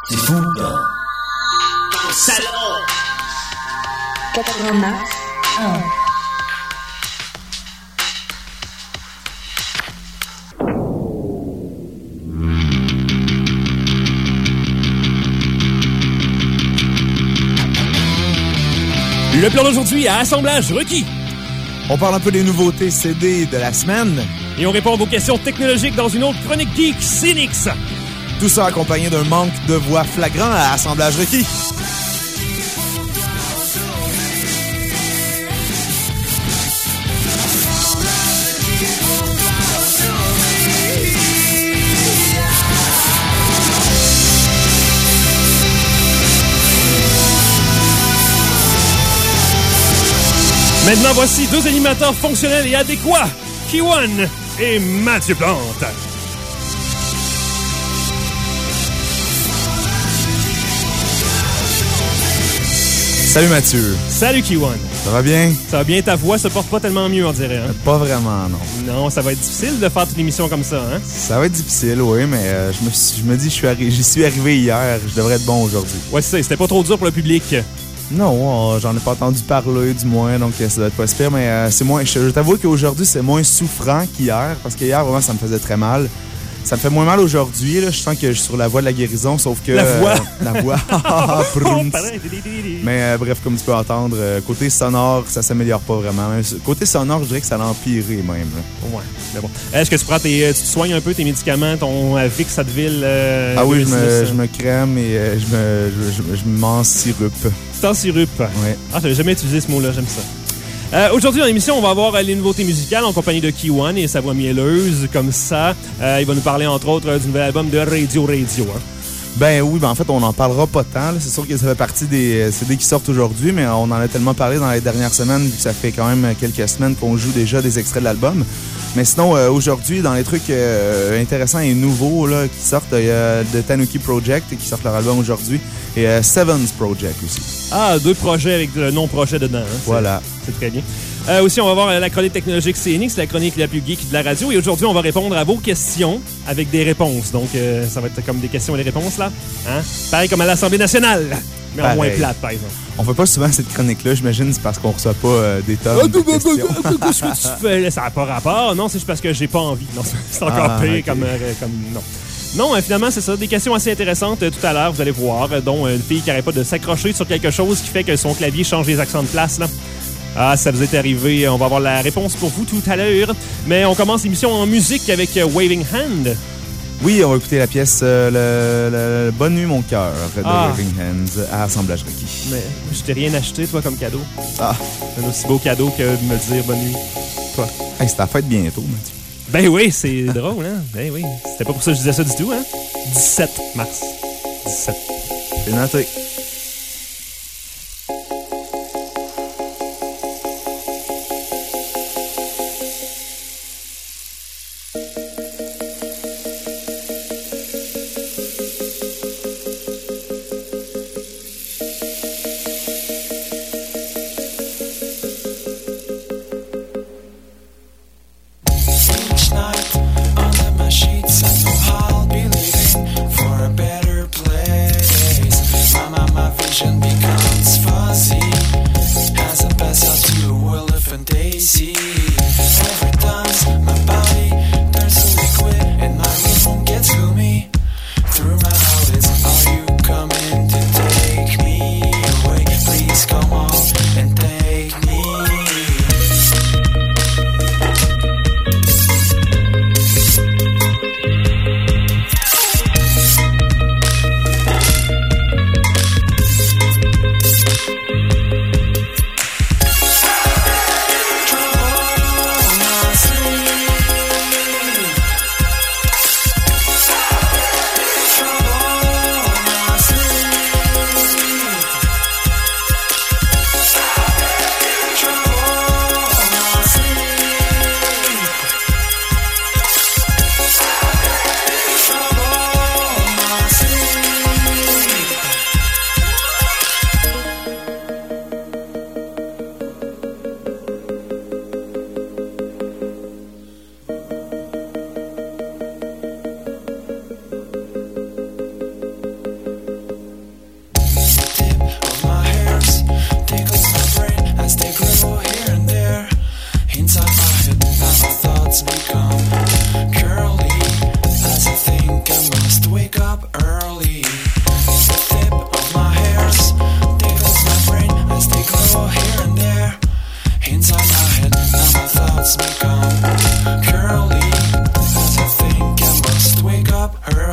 C'est fou, là. Dans le salon. 89 1. Le plan d'aujourd'hui à Assemblage requis. On parle un peu des nouveautés CD de la semaine. Et on répond à vos questions technologiques dans une autre chronique geek, Cynix. Tout ça accompagné d'un manque de voix flagrant à Assemblage requis. Maintenant, voici deux animateurs fonctionnels et adéquats, Kiwan et Mathieu Plante. Salut Mathieu. Salut Kiwan. Ça va bien? Ça va bien, ta voix se porte pas tellement mieux, on dirait. Hein? Pas vraiment, non. Non, ça va être difficile de faire une émission comme ça, hein? Ça va être difficile, oui, mais je me dis, j'y suis arrivé hier, je devrais être bon aujourd'hui. Ouais, c'est ça, c'était pas trop dur pour le public. Non, j'en ai pas entendu parler du moins, donc ça doit être pas super, mais c'est moins. Je t'avoue qu'aujourd'hui, c'est moins souffrant qu'hier, parce qu'hier, vraiment, ça me faisait très mal. Ça me fait moins mal aujourd'hui, là. Je sens que je suis sur la voie de la guérison, sauf que... La voix? La voix. Mais bref, comme tu peux entendre, côté sonore, ça s'améliore pas vraiment. Côté sonore, je dirais que ça l'a empiré même. Là. Ouais, mais bon. Est-ce que tu prends tu te soignes un peu tes médicaments, ton Vicks Advil? Ah oui, je me crème et je me mets en sirup. C'est en sirup? Ouais. Ah, j'avais jamais utilisé ce mot-là, j'aime ça. Aujourd'hui, dans l'émission, on va avoir les nouveautés musicales en compagnie de Kiwan et sa voix mielleuse, comme ça. Il va nous parler, entre autres, du nouvel album de Radio. Hein. Ben oui, en fait, on n'en parlera pas tant. Là. C'est sûr que ça fait partie des CD qui sortent aujourd'hui, mais on en a tellement parlé dans les dernières semaines, vu que ça fait quand même quelques semaines qu'on joue déjà des extraits de l'album. Mais sinon, aujourd'hui, dans les trucs intéressants et nouveaux là, qui sortent, il y a The Tanuki Project qui sortent leur album aujourd'hui et Sevens Project aussi. Ah, deux projets avec le nom-projet dedans. Hein. Voilà. C'est très bien. Aussi, on va voir la chronique technologique Cynix, la chronique la plus geek de la radio. Et aujourd'hui, on va répondre à vos questions avec des réponses. Donc, ça va être comme des questions et des réponses, là. Hein? Pareil comme à l'Assemblée nationale, mais en moins plate, par exemple. On fait pas souvent cette chronique-là, j'imagine, c'est parce qu'on reçoit pas des tonnes de questions. Qu'est-ce que tu fais? Ça n'a pas rapport. Non, c'est juste parce que j'ai pas envie. Non, c'est encore pire okay. comme non. Non, finalement, c'est ça. Des questions assez intéressantes tout à l'heure, vous allez voir, dont une fille qui n'arrête pas de s'accrocher sur quelque chose qui fait que son clavier change les accents de place, là. Ah, ça vous est arrivé. On va avoir la réponse pour vous tout à l'heure. Mais on commence l'émission en musique avec Waving Hand. Oui, on va écouter la pièce Bonne nuit, mon cœur de Waving Hands à Assemblage requis. Mais je t'ai rien acheté, toi, comme cadeau. Ah. Un aussi beau cadeau que de me dire bonne nuit. Toi. Hey, c'est ta fête bientôt, Mathieu. Ben oui, c'est drôle, hein? Ben oui. C'était pas pour ça que je disais ça du tout, hein? 17 mars. 17. C'est noté. Mama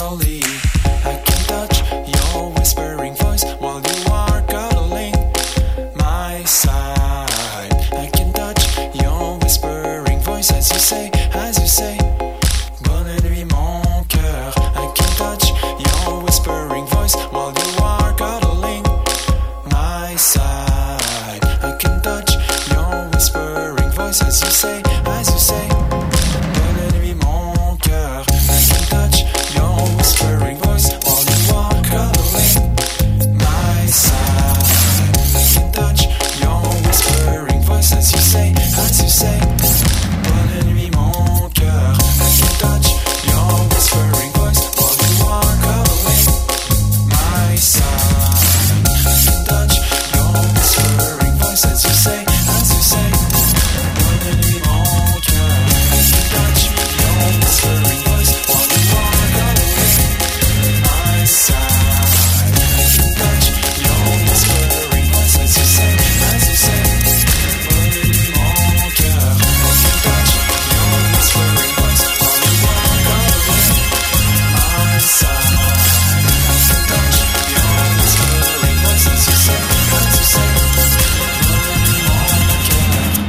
slowly. I can touch your whispering voice while you are cuddling my side. I can touch your whispering voice as you say, bonne nuit mon cœur. I can touch your whispering voice while you are cuddling my side. I can touch your whispering voice as you say, bonne nuit mon cœur. I can touch your whispering voice while you are cuddling my side. I can touch your whispering voice as you say, bonne nuit mon cœur. I can touch your whispering voice while you are cuddling my side. I can touch your whispering voice as you say, bonne nuit mon cœur. I can touch your whispering voice while you are cuddling my side. I can touch your whispering voice as you say, bonne nuit mon cœur. I can touch your whispering voice while you are cuddling my side. I can touch your whispering voice as you say, bonne nuit mon cœur.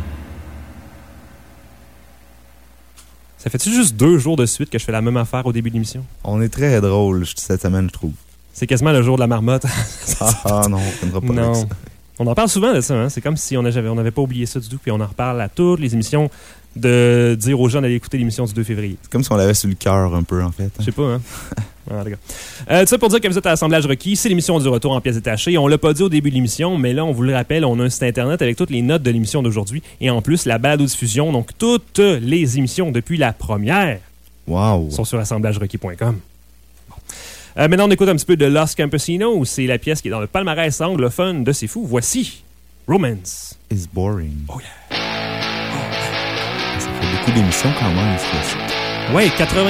Ça fait-tu juste 2 jours de suite que je fais la même affaire au début de l'émission? On est très drôle cette semaine, je trouve. C'est quasiment le jour de la marmotte. Non, on ne pas Non. avec ça. On en parle souvent de ça, hein? C'est comme si on n'avait pas oublié ça du tout, puis on en reparle à toutes les émissions de dire aux gens d'aller écouter l'émission du 2 février. C'est comme si on l'avait sur le cœur un peu, en fait. Je sais pas, hein? Ah, d'accord. Tout ça pour dire que vous êtes à Assemblage requis, c'est l'émission du retour en pièces détachées. On l'a pas dit au début de l'émission, mais là, on vous le rappelle, on a un site internet avec toutes les notes de l'émission d'aujourd'hui et en plus, la balado-diffusion, donc toutes les émissions depuis la première Wow! sont sur assemblagerequis.com. Maintenant, on écoute un petit peu de Los Campesinos, c'est la pièce qui est dans le palmarès anglophone de C'est Fou. Voici Romance. It's boring. Oh yeah. Ça fait beaucoup d'émissions quand même, ce que Ouais, 80...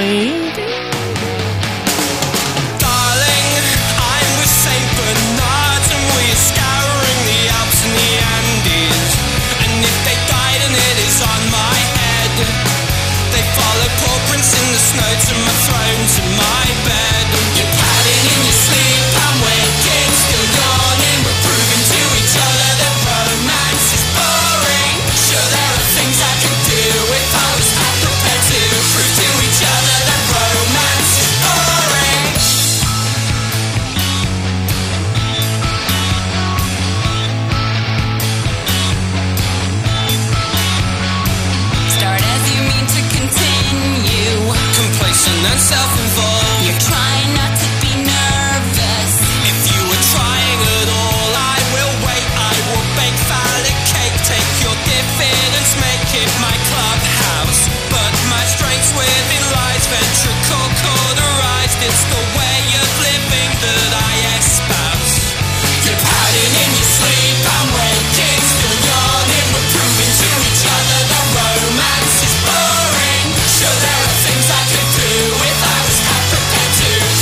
Darling, I'm with Saint Bernard and we're scouring the Alps and the Andes. And if they died and it is on my head, they follow paw prints in the snow to my throne, to my bed. You're padding in your sleep, I'm waking, still yawning. We're proving to each other that romance is boring. Sure, there are things I could do if I was prepared to prove to each other that romance is boring. Start as you mean to continue. Complacent and self-involved. You're trying not to be nervous. If you were trying at all, I will wait. I will bake phallic cake. Take your diffidence, make it my clubhouse. But my strengths within lies ventricle cauterized. It's the way of living that I espouse. You're padding in your sleep, I'm waking, still yawning. We're proving to each other that romance is boring. Sure, there are things I could do if I was half prepared to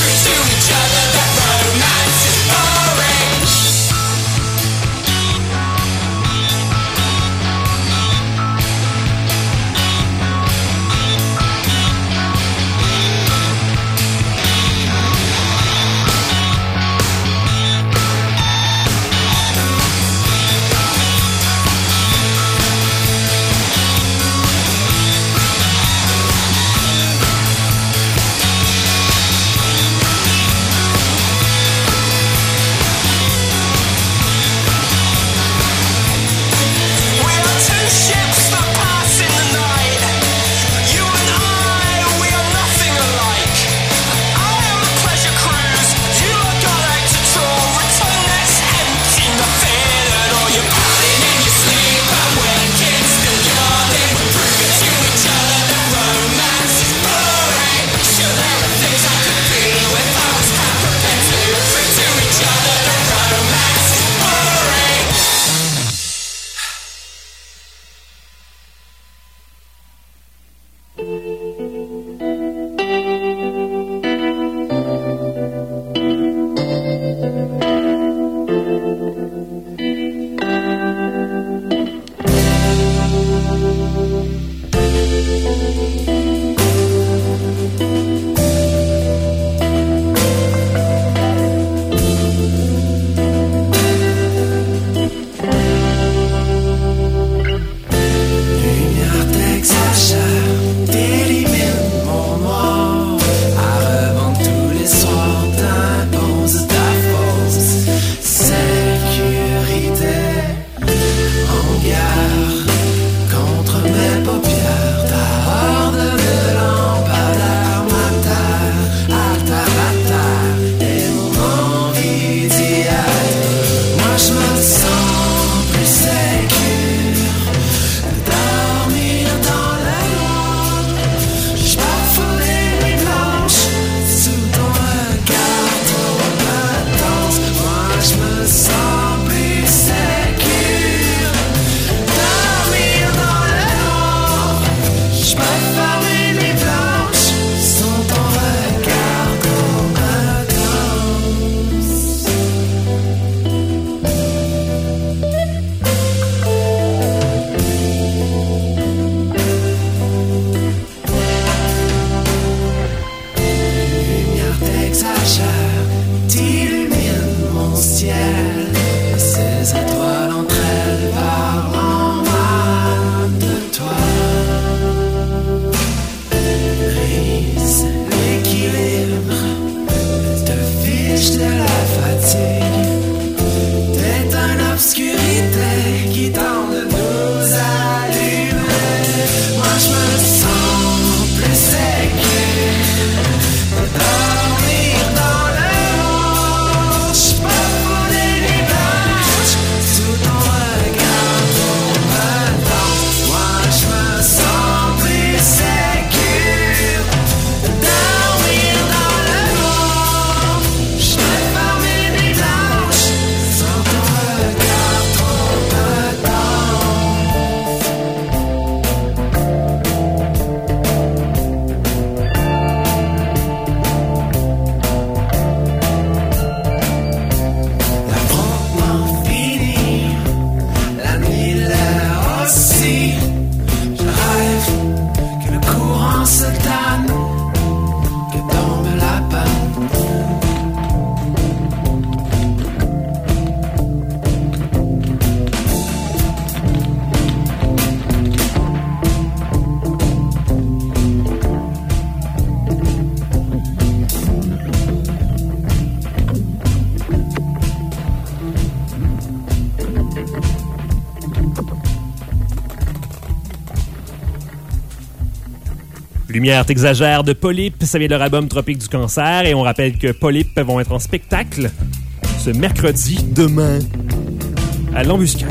Lumière t'exagère de Polype, ça vient de leur album Tropique du Cancer et on rappelle que Polype vont être en spectacle ce mercredi, demain, à l'Embuscade.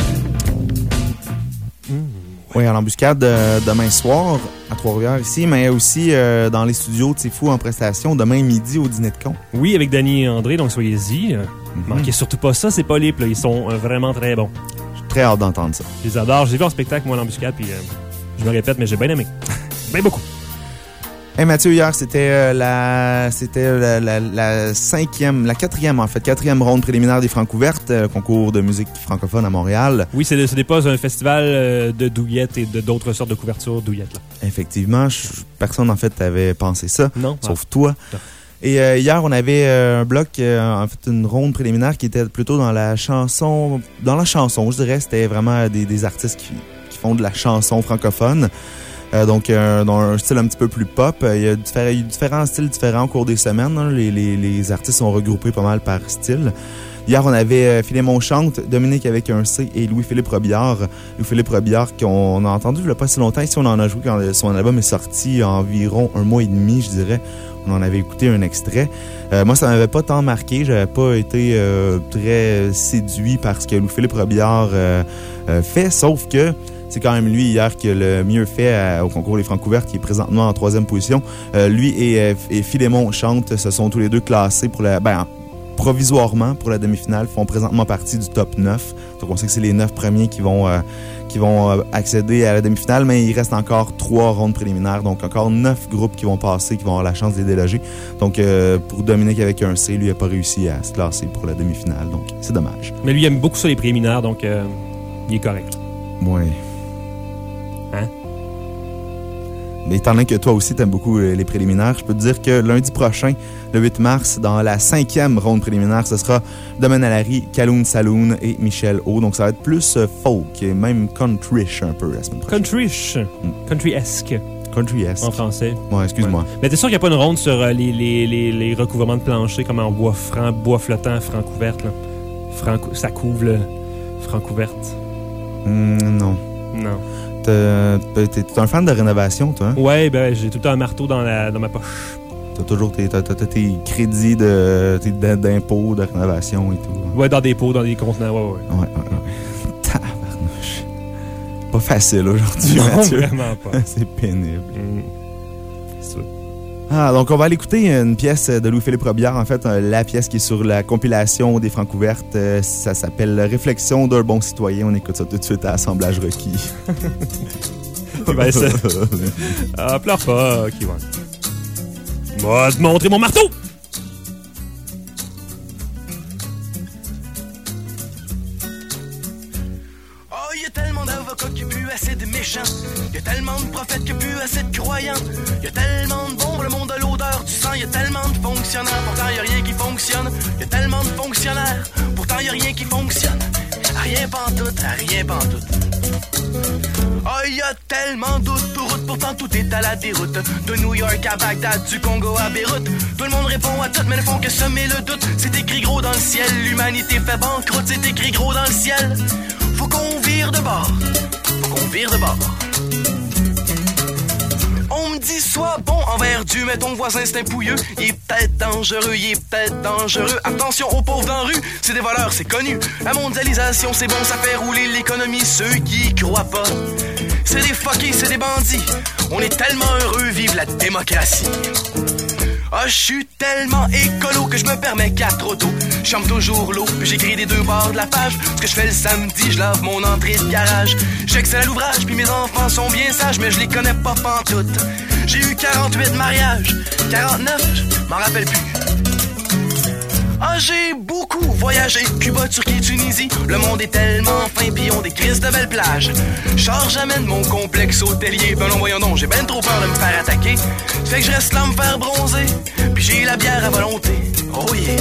Oui, à l'Embuscade demain soir à Trois-Rivières ici, mais aussi dans les studios de C'est Fou en prestation demain midi au Dîner de Con. Oui, avec Danny et André, donc soyez-y. Manquez surtout pas ça, c'est Polype, là. Ils sont vraiment très bons. J'ai très hâte d'entendre ça. Je les adore. J'ai vu en spectacle, moi, à l'Embuscade, puis je me répète, mais j'ai bien aimé. Bien beaucoup. Hey Mathieu, hier, c'était la quatrième ronde préliminaire des Francouvertes, concours de musique francophone à Montréal. Oui, ce n'est pas un festival de douillettes et d'autres sortes de couvertures douillettes, là. Effectivement, personne, en fait, avait pensé ça. Non. Sauf toi. Non. Et hier, on avait un bloc, en fait, une ronde préliminaire qui était plutôt dans la chanson. Dans la chanson, je dirais, c'était vraiment des artistes qui font de la chanson francophone. Donc, dans un style un petit peu plus pop. Il y a eu différents styles différents au cours des semaines. Hein. Les artistes sont regroupés pas mal par style. Hier, on avait Philémon Chante, Dominique avec un C et Louis-Philippe Robillard. Louis-Philippe Robillard, qu'on a entendu il n'y a pas si longtemps. Ici, on en a joué quand son album est sorti il y a environ 1 mois et demi, je dirais. On en avait écouté un extrait. Moi, ça m'avait pas tant marqué. J'avais pas été très séduit par ce que Louis-Philippe Robillard fait, sauf que c'est quand même lui, hier, qui a le mieux fait au concours des Francouvertes, qui est présentement en 3e position. Lui et Philémon Chante se sont tous les deux classés pour provisoirement pour la demi-finale, font présentement partie du top 9. Donc, on sait que c'est les 9 premiers qui vont accéder à la demi-finale, mais il reste encore 3 rondes préliminaires, donc encore 9 groupes qui vont passer, qui vont avoir la chance de les déloger. Donc, pour Dominique avec un C, lui, il n'a pas réussi à se classer pour la demi-finale, donc c'est dommage. Mais lui, il aime beaucoup ça, les préliminaires, donc il est correct. Oui. Hein? Mais étant donné que toi aussi t'aimes beaucoup les préliminaires, je peux te dire que lundi prochain, le 8 mars, dans la 5e ronde préliminaire, ce sera Domaine Alary, Kaloun Saloon et Michel O. Donc ça va être plus folk et même country-ish un peu la semaine prochaine. Country-ish. Country-esque. Country-esque. En français. Ouais, excuse-moi. Ouais. Mais t'es sûr qu'il n'y a pas une ronde sur les recouvrements de plancher comme en bois franc, bois flottant, franc couverte, là? Ça couvre le franc couverte. Non. Non. T'es un fan de rénovation, toi? Hein? Ouais, ben j'ai tout le temps un marteau dans ma poche. T'as toujours tes crédits d'impôts, de rénovation et tout. Hein? Ouais, dans des pots, dans des contenants, ouais. Tabarnouche. Pas facile aujourd'hui, non, Mathieu. Vraiment pas. C'est pénible. C'est sûr. Donc on va aller écouter une pièce de Louis-Philippe Robillard, en fait, la pièce qui est sur la compilation des Francouvertes. Ça s'appelle Réflexion d'un bon citoyen. On écoute ça tout de suite à Assemblage requis. Ben, pleure pas, ok, ouais. Va te montrer mon marteau! Il y a tellement d'avocats qui puent assez de méchants. Il y a tellement de prophètes qui puent assez de croyants. Il y a tellement de bombes, le monde a l'odeur du sang. Il y a tellement de fonctionnaires, pourtant il y a rien qui fonctionne. Il y a tellement de fonctionnaires, pourtant il y a rien qui fonctionne. Rien pantoute, rien pantoute. Il y a tellement d'autoroutes, pourtant tout est à la déroute. De New York à Bagdad, du Congo à Beyrouth. Tout le monde répond à tout, mais ne font que semer le doute. C'est écrit gros dans le ciel, l'humanité fait banqueroute. C'est écrit gros dans le ciel. Faut qu'on vire de bord. Faut qu'on vire de bord. On me dit sois bon envers Dieu, mais ton voisin c'est un pouilleux. Il est peut-être dangereux, il est peut-être dangereux. Attention aux pauvres dans la rue, c'est des voleurs, c'est connu. La mondialisation c'est bon, ça fait rouler l'économie. Ceux qui y croient pas, c'est des fuckés, c'est des bandits. On est tellement heureux, vive la démocratie. Je suis tellement écolo que je me permets 4 autos. Je chante toujours l'eau, puis j'écris des 2 bords de la page. Ce que je fais le samedi, je lave mon entrée de garage. J'excelle à l'ouvrage, puis mes enfants sont bien sages, mais je les connais pas pantoute. J'ai eu 48 mariages, 49, je m'en rappelle plus. J'ai beaucoup voyagé, Cuba, Turquie, Tunisie. Le monde est tellement fin, pis on des crises de belles plages. Charge jamais de mon complexe hôtelier. Ben non, voyons donc, j'ai ben trop peur de me faire attaquer. Fait que je reste là me faire bronzer, puis j'ai la bière à volonté. Oh yeah.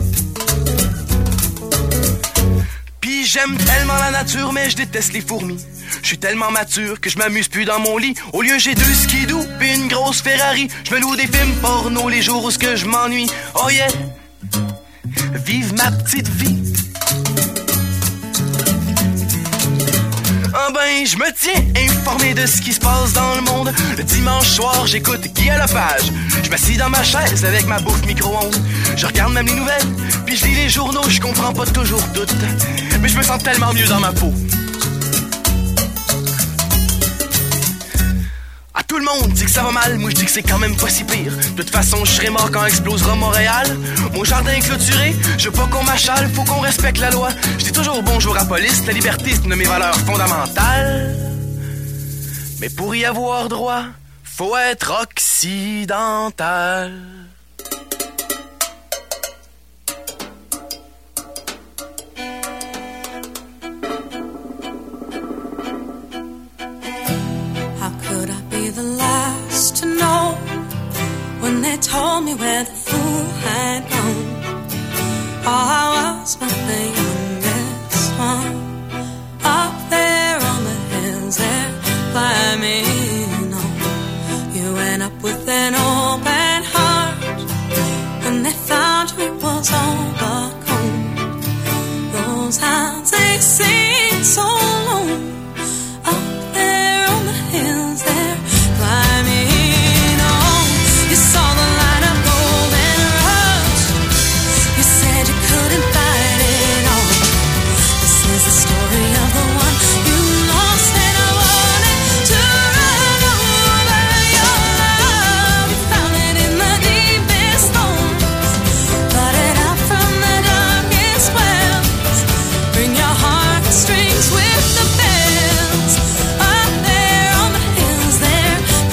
Puis j'aime tellement la nature, mais je déteste les fourmis. Je suis tellement mature que je m'amuse plus dans mon lit. Au lieu, j'ai 2 skidoo pis une grosse Ferrari. Je me loue des films porno les jours où ce que je m'ennuie. Oh yeah. Vive ma petite vie. Ah ben, je me tiens informé de ce qui se passe dans le monde. Le dimanche soir, j'écoute Guy à la page. Je m'assis dans ma chaise avec ma bouffe micro-ondes. Je regarde même les nouvelles, puis je lis les journaux. Je comprends pas toujours tout, mais je me sens tellement mieux dans ma peau. Ah, tout le monde dit que ça va mal, moi je dis que c'est quand même pas si pire. De toute façon, je serai mort quand explosera Montréal. Mon jardin est clôturé, je veux pas qu'on m'achale, faut qu'on respecte la loi. Je dis toujours bonjour à la police, la liberté c'est une de mes valeurs fondamentales. Mais pour y avoir droit, faut être occidental. The last to know when they told me where the fool had gone. Oh, I was but the youngest one up there on the hills there climbing on. You went up with an open heart when they found you it was all but cold. Those hounds they sing so long up there on the hills there. Climbing on, you saw the line of golden rush. You said you couldn't fight it all. This is the story of the one you lost, and I wanted to run over your love. You found it in the deepest holes, cut it out from the darkest wells. Bring your heartstrings with the bells up there on the hills there.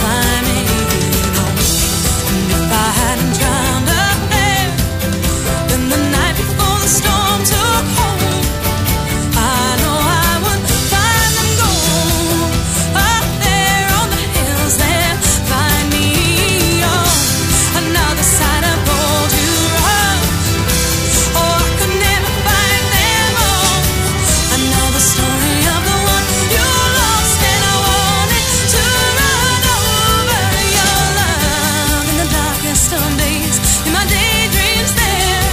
Storm took hold. I know I would find them gold up there on the hills there. Find me on another side of gold to rush. Oh, I could never find them all. Another story of the one you lost, and I wanted to run over your love in the darkest of days, in my daydreams there.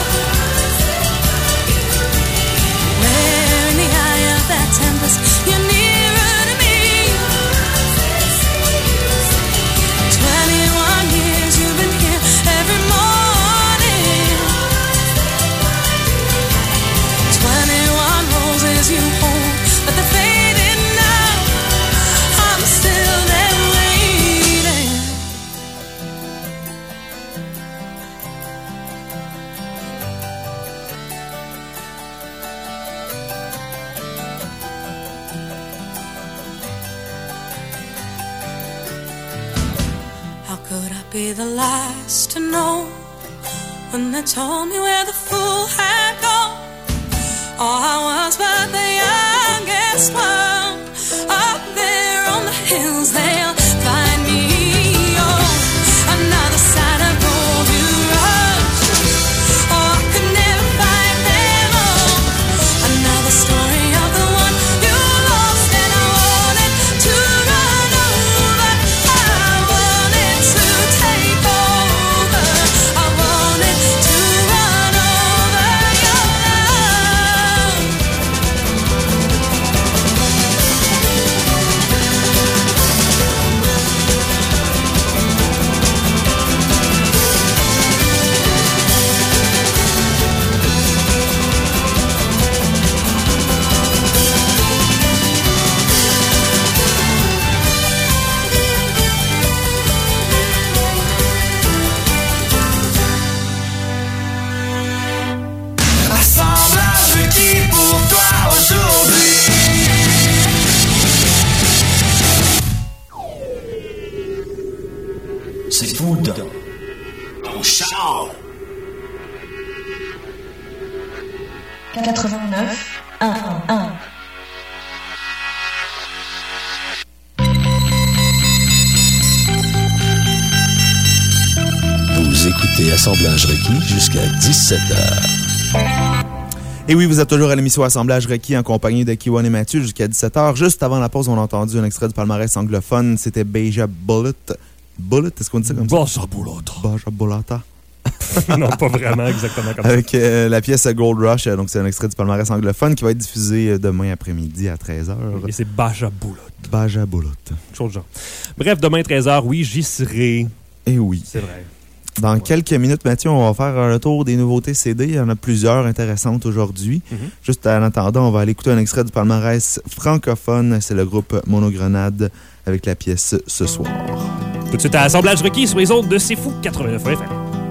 That tempest, you're nearer to me. 21 years you've been here every morning. 21 roses you hold, but they're faded now. I'm still there waiting. How could I be the last to know when they told me where the fool had gone? Oh, I was but the youngest one up there on the hills. They'll find me on another side of gold you rush. Oh, I could never find them all. Another story of the one you lost, and I wanted to run over. I wanted to take over. I wanted to run over your love. Assemblage qui pour toi aujourd'hui? C'est food. Ton char. 89 111. Vous écoutez Assemblage requis jusqu'à 17h. Et oui, vous êtes toujours à l'émission Assemblage requis en compagnie de Kiwan et Mathieu jusqu'à 17h. Juste avant la pause, on a entendu un extrait du palmarès anglophone. C'était Baja Bullet. Bullet, est-ce qu'on dit ça comme ça? Baja Bulata. Baja Bulata. Non, pas vraiment exactement comme Avec la pièce Gold Rush, donc c'est un extrait du palmarès anglophone qui va être diffusé demain après-midi à 13h. ça. Et c'est Baja Bulot. Baja Bulot. Chose de genre. Bref, demain 13h, oui, j'y serai. Et oui. C'est vrai. Dans quelques minutes, Mathieu, on va faire un tour des nouveautés CD. Il y en a plusieurs intéressantes aujourd'hui. Juste en attendant, on va aller écouter un extrait du palmarès francophone. C'est le groupe Monogrenade avec la pièce Ce soir. Tout de suite à Assemblage requis sur les ondes de C'est Fou 89 FM.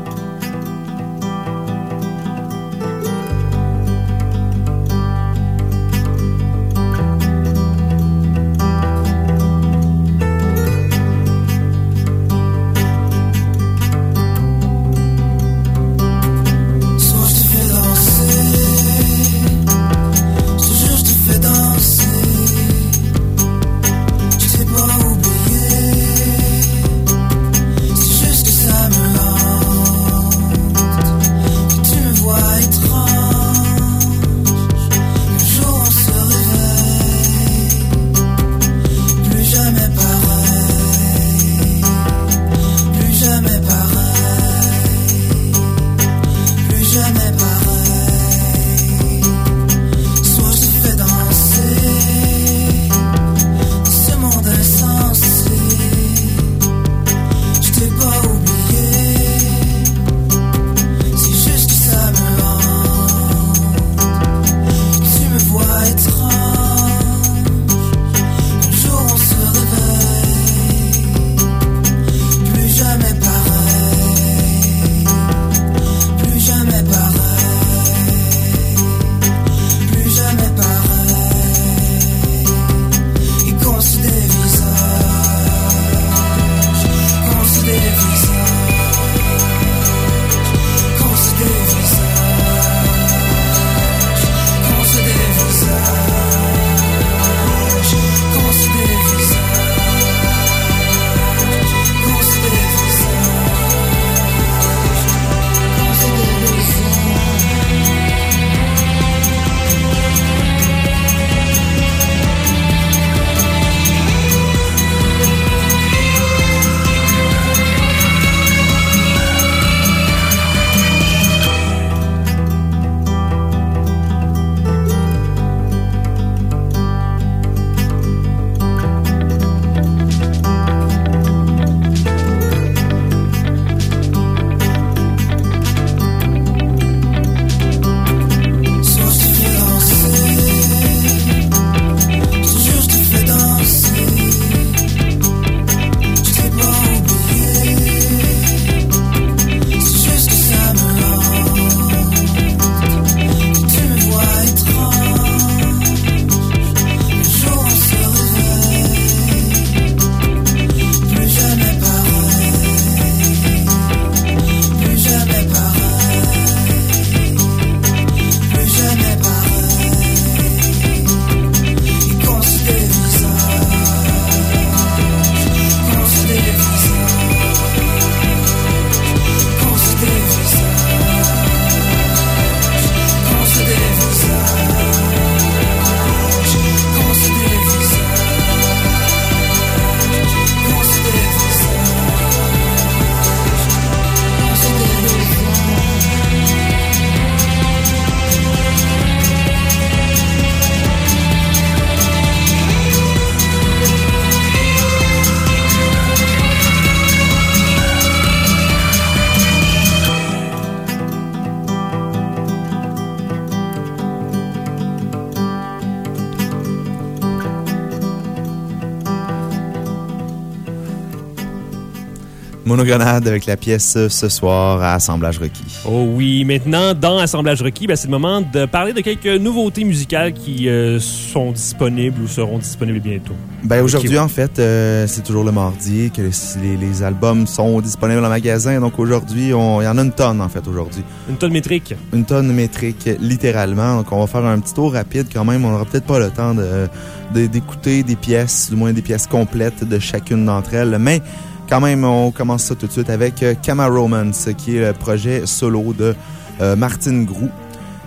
Monogrenade avec la pièce Ce soir à Assemblage requis. Oh oui, maintenant, dans Assemblage requis, c'est le moment de parler de quelques nouveautés musicales qui sont disponibles ou seront disponibles bientôt. Aujourd'hui, en fait, c'est toujours le mardi que les albums sont disponibles en magasin. Donc aujourd'hui, il y en a une tonne, en fait, aujourd'hui. Une tonne métrique. Une tonne métrique, littéralement. Donc on va faire un petit tour rapide quand même. On n'aura peut-être pas le temps d'écouter des pièces, du moins des pièces complètes de chacune d'entre elles. Mais quand même, on commence ça tout de suite avec Kama Romance, qui est le projet solo de Martine Groux.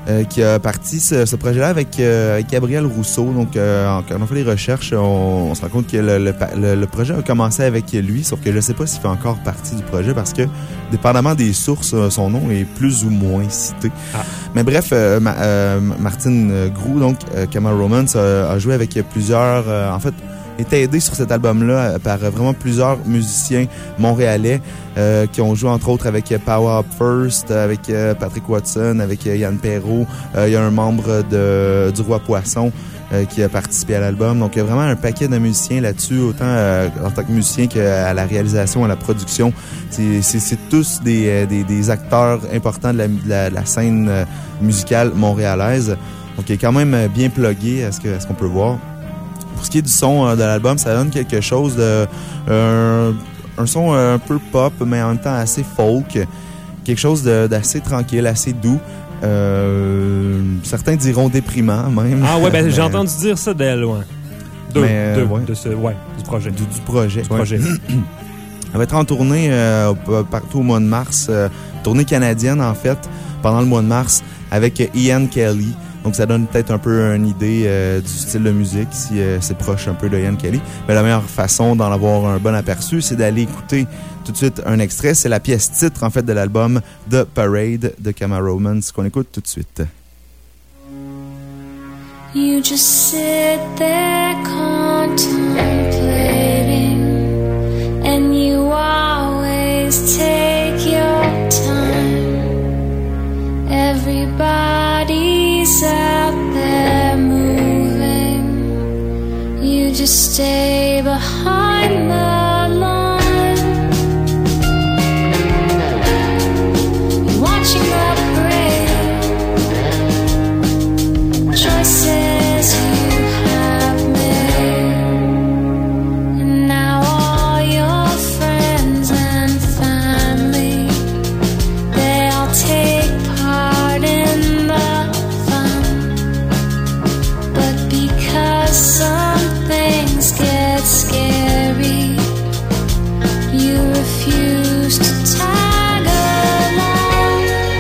qui a parti ce projet-là avec Gabriel Rousseau. Donc, quand on fait les recherches, on se rend compte que le projet a commencé avec lui, sauf que je ne sais pas s'il fait encore partie du projet parce que, dépendamment des sources, son nom est plus ou moins cité. Mais bref, Martine Groulx, donc Camera Romance, a joué avec plusieurs... en fait, était aidé sur cet album-là par vraiment plusieurs musiciens montréalais qui ont joué entre autres avec Power Up First, avec Patrick Watson, avec Yann Perrault. Il y a un membre du Roi Poisson qui a participé à l'album. Donc il y a vraiment un paquet de musiciens là-dessus, autant en tant que musicien qu'à la réalisation, à la production. C'est tous des acteurs importants de la scène musicale montréalaise. Donc il est quand même bien plugué à ce qu'on peut voir. Pour ce qui est du son de l'album, ça donne quelque chose de... un son un peu pop, mais en même temps assez folk. Quelque chose d'assez tranquille, assez doux. Certains diront déprimant, même. Ah ouais, ben j'ai entendu dire ça d'elle, ouais. Du projet. Du projet. Du projet. Elle va être en tournée partout au mois de mars. Tournée canadienne, en fait, pendant le mois de mars, avec Ian Kelly. Donc, ça donne peut-être un peu une idée du style de musique, si c'est proche un peu de Ian Kelly. Mais la meilleure façon d'en avoir un bon aperçu, c'est d'aller écouter tout de suite un extrait. C'est la pièce titre, en fait, de l'album The Parade de Camera Romance, qu'on écoute tout de suite. You just sit there contemplating, and you always take your time. Everybody's out there moving, you just stay behind the line. You're watching the parade, choices you have made, and now all your friends and family, they all take part in the fun. But because some things get scary, you refuse to tag along.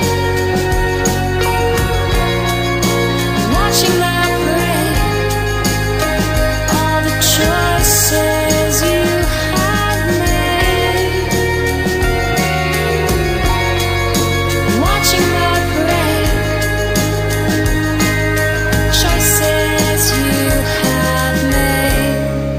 Watching that parade, all the choices you have made. Watching that parade, choices you have made.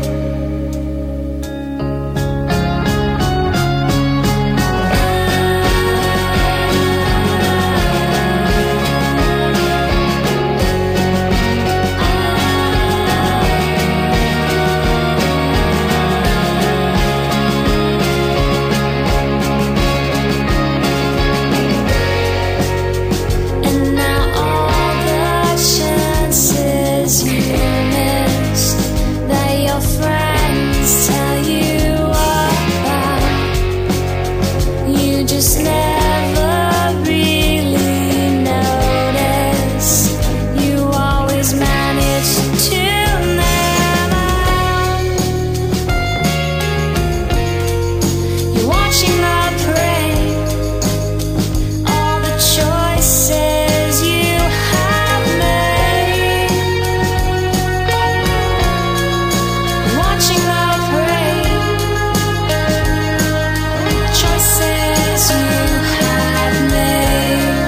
And now all the chances you missed, that your friends tell you about, you just never really notice. You always manage to tune them out. You're watching the parade, all the choices you have made. Watching the parade, choices you have made.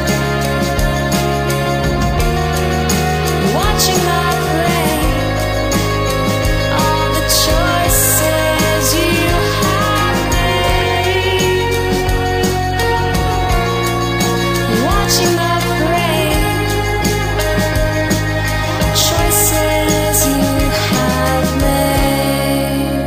Watching the parade, all the choices you have made. Watching the parade, choices you have made.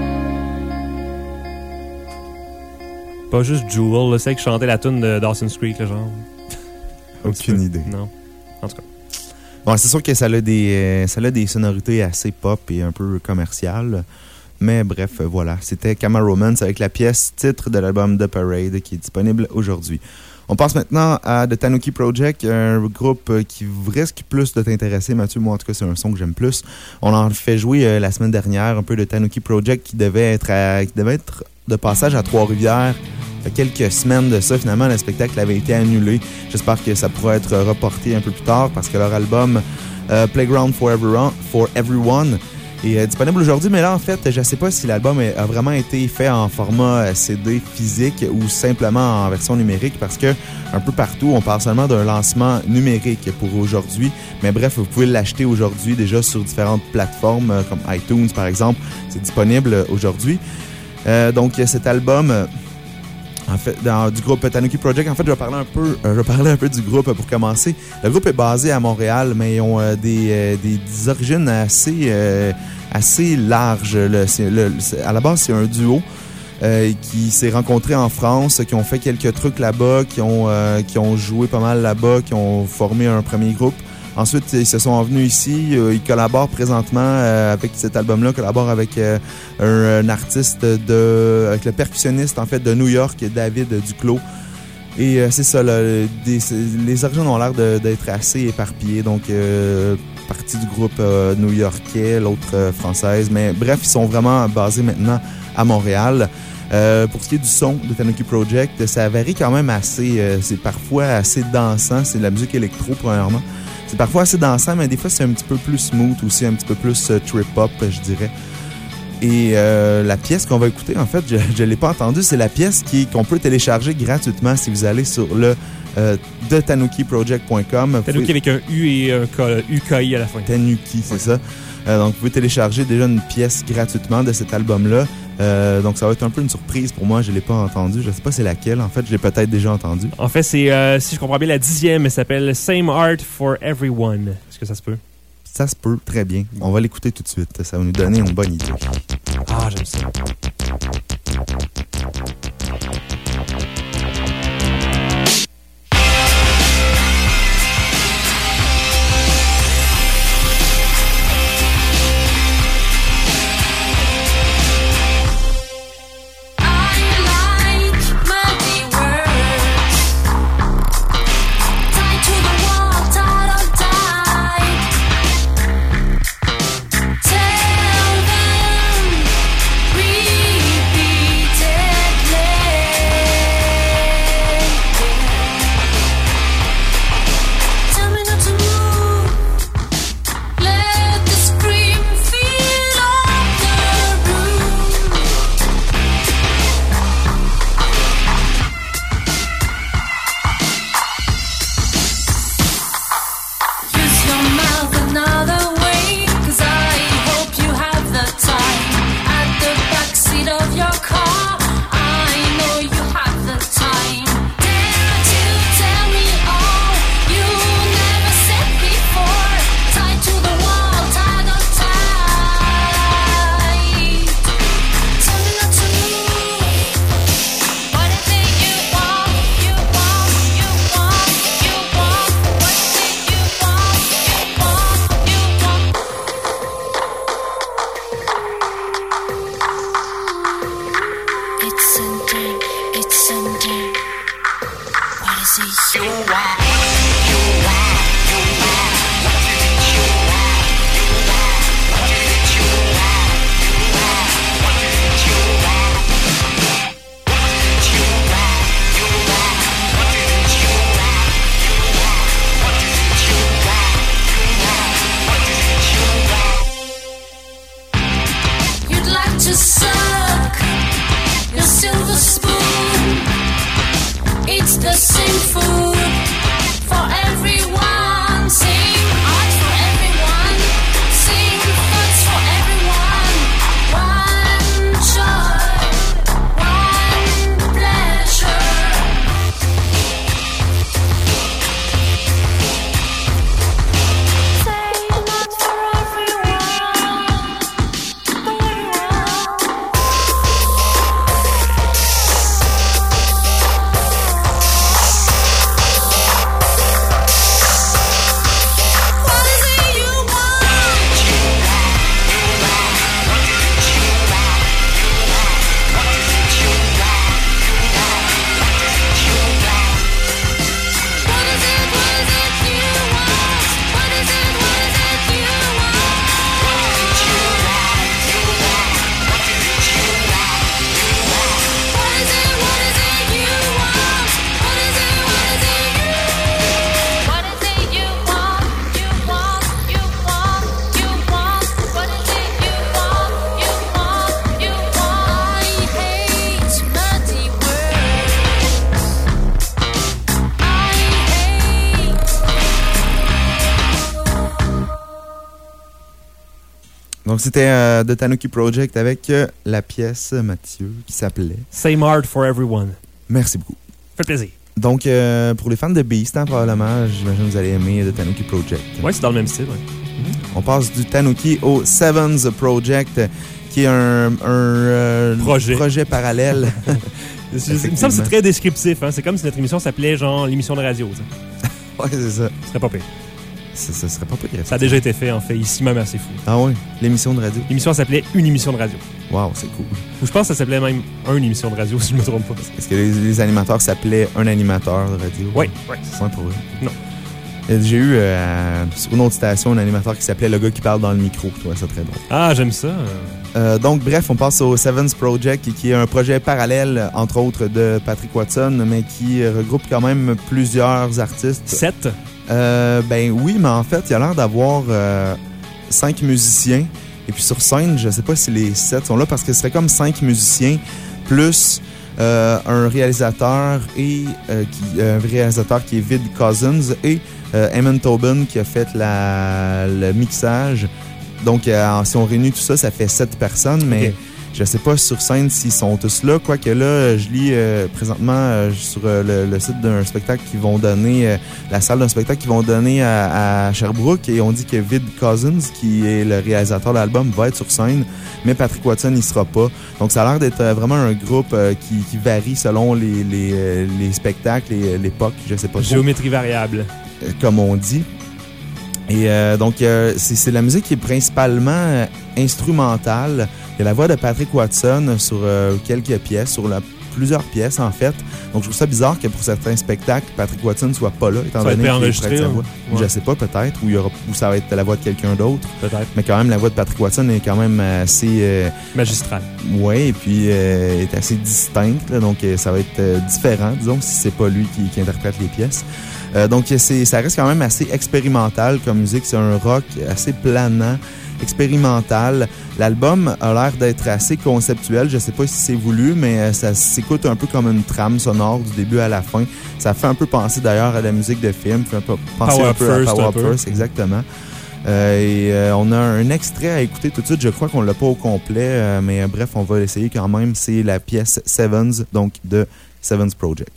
Pas juste Jewel, là, c'est elle qui chantait la tune de Dawson's Creek, là, genre. Aucune idée. Non. En tout cas. Bon, c'est sûr que ça a des sonorités assez pop et un peu commerciales. Mais bref, voilà. C'était Camera Romance avec la pièce titre de l'album The Parade qui est disponible aujourd'hui. On passe maintenant à The Tanuki Project, un groupe qui risque plus de t'intéresser, Mathieu. Moi, en tout cas, c'est un son que j'aime plus. On en fait jouer la semaine dernière un peu de Tanuki Project qui devait être de passage à Trois-Rivières. Il y a quelques semaines de ça, finalement, le spectacle avait été annulé. J'espère que ça pourra être reporté un peu plus tard parce que leur album Playground for Everyone est disponible aujourd'hui. Mais là, en fait, je ne sais pas si l'album a vraiment été fait en format CD physique ou simplement en version numérique parce que un peu partout, on parle seulement d'un lancement numérique pour aujourd'hui. Mais bref, vous pouvez l'acheter aujourd'hui déjà sur différentes plateformes comme iTunes, par exemple. C'est disponible aujourd'hui. Donc, cet album... En fait, du groupe Tanuki Project, en fait, je vais parler un peu du groupe pour commencer. Le groupe est basé à Montréal, mais ils ont des origines assez larges. À la base, c'est un duo qui s'est rencontré en France, qui ont fait quelques trucs là-bas, qui ont joué pas mal là-bas, qui ont formé un premier groupe. Ensuite, ils se sont venus ici. Ils collaborent présentement avec cet album-là, collaborent avec un artiste avec le percussionniste, en fait, de New York, David Duclos. Et c'est ça, là, les origines ont l'air d'être assez éparpillées. Donc, partie du groupe new-yorkais, l'autre française. Mais bref, ils sont vraiment basés maintenant à Montréal. Pour ce qui est du son de Tanuki Project, ça varie quand même assez. C'est parfois assez dansant. C'est de la musique électro, premièrement. C'est parfois assez dansant, mais des fois, c'est un petit peu plus smooth aussi, un petit peu plus trip-hop, je dirais. Et la pièce qu'on va écouter, en fait, je ne l'ai pas entendue, c'est la pièce qu'on peut télécharger gratuitement si vous allez sur le de tanukiproject.com. Tanuki avec un U et un UKI à la fin. Tanuki, c'est ça. Donc, vous pouvez télécharger déjà une pièce gratuitement de cet album-là. Donc, ça va être un peu une surprise pour moi. Je ne l'ai pas entendu. Je ne sais pas c'est laquelle. En fait, je l'ai peut-être déjà entendu. En fait, c'est, si je comprends bien, la 10e. Elle s'appelle Same Art for Everyone. Est-ce que ça se peut? Ça se peut, très bien. On va l'écouter tout de suite. Ça va nous donner une bonne idée. Ah, j'aime ça. It's the same food for Donc, c'était The Tanuki Project avec la pièce, Mathieu, qui s'appelait Same Art for Everyone. Merci beaucoup. Fait plaisir. Donc, pour les fans de Beast, probablement, j'imagine que vous allez aimer The Tanuki Project. Oui, c'est dans le même style. Ouais. On passe du Tanuki au Sevens Project, qui est un projet parallèle. Il me semble que c'est très descriptif. Hein? C'est comme si notre émission s'appelait genre l'émission de radio. Oui, c'est ça. Ce serait pas pire. Ça serait pas pire. Ça a déjà été fait, en fait, ici même assez fou. Ah oui, l'émission de radio. L'émission s'appelait Une émission de radio. Wow, c'est cool. Ou je pense que ça s'appelait même Une émission de radio, si je me trompe pas. Est-ce que les animateurs s'appelaient un animateur de radio? Oui. C'est pas pour eux. Non. J'ai eu sur une autre station un animateur qui s'appelait Le gars qui parle dans le micro. Je trouvais ça très drôle. Ah, j'aime ça. Donc, bref, on passe au Sevens Project, qui est un projet parallèle, entre autres, de Patrick Watson, mais qui regroupe quand même plusieurs artistes. 7? Ben oui, mais en fait, il y a l'air d'avoir 5 musiciens. Et puis sur scène, je sais pas si les 7 sont là, parce que ce serait comme 5 musiciens, plus un réalisateur et un réalisateur qui est Vid Cousins et Eamon Tobin qui a fait le mixage. Donc, si on réunit tout ça, ça fait 7 personnes, mais je sais pas sur scène s'ils sont tous là. Quoique là, je lis présentement sur le site d'un spectacle qu'ils vont donner, la salle d'un spectacle qu'ils vont donner à Sherbrooke, et on dit que Vid Cousins, qui est le réalisateur de l'album, va être sur scène, mais Patrick Watson n'y sera pas. Donc, ça a l'air d'être vraiment un groupe qui varie selon les spectacles et l'époque, je sais pas trop. Géométrie variable. Comme on dit. Et donc, c'est la musique qui est principalement instrumentale. Il y a la voix de Patrick Watson sur quelques pièces, sur plusieurs pièces en fait. Donc, je trouve ça bizarre que pour certains spectacles, Patrick Watson ne soit pas là, étant donné qu'il enregistré sa voix. Ouais. Je sais pas, peut-être, ou ça va être la voix de quelqu'un d'autre. Peut-être. Mais quand même, la voix de Patrick Watson est quand même assez... magistrale. Oui, et puis est assez distincte, là, donc ça va être différent, disons, si c'est pas lui qui interprète les pièces. Donc, ça reste quand même assez expérimental comme musique. C'est un rock assez planant, expérimental. L'album a l'air d'être assez conceptuel. Je sais pas si c'est voulu, mais ça s'écoute un peu comme une trame sonore du début à la fin. Ça fait un peu penser d'ailleurs à la musique de film. Fait penser un peu à Power Up First, exactement. On a un extrait à écouter tout de suite. Je crois qu'on l'a pas au complet, mais bref, on va l'essayer quand même. C'est la pièce Sevens, donc de Sevens Project.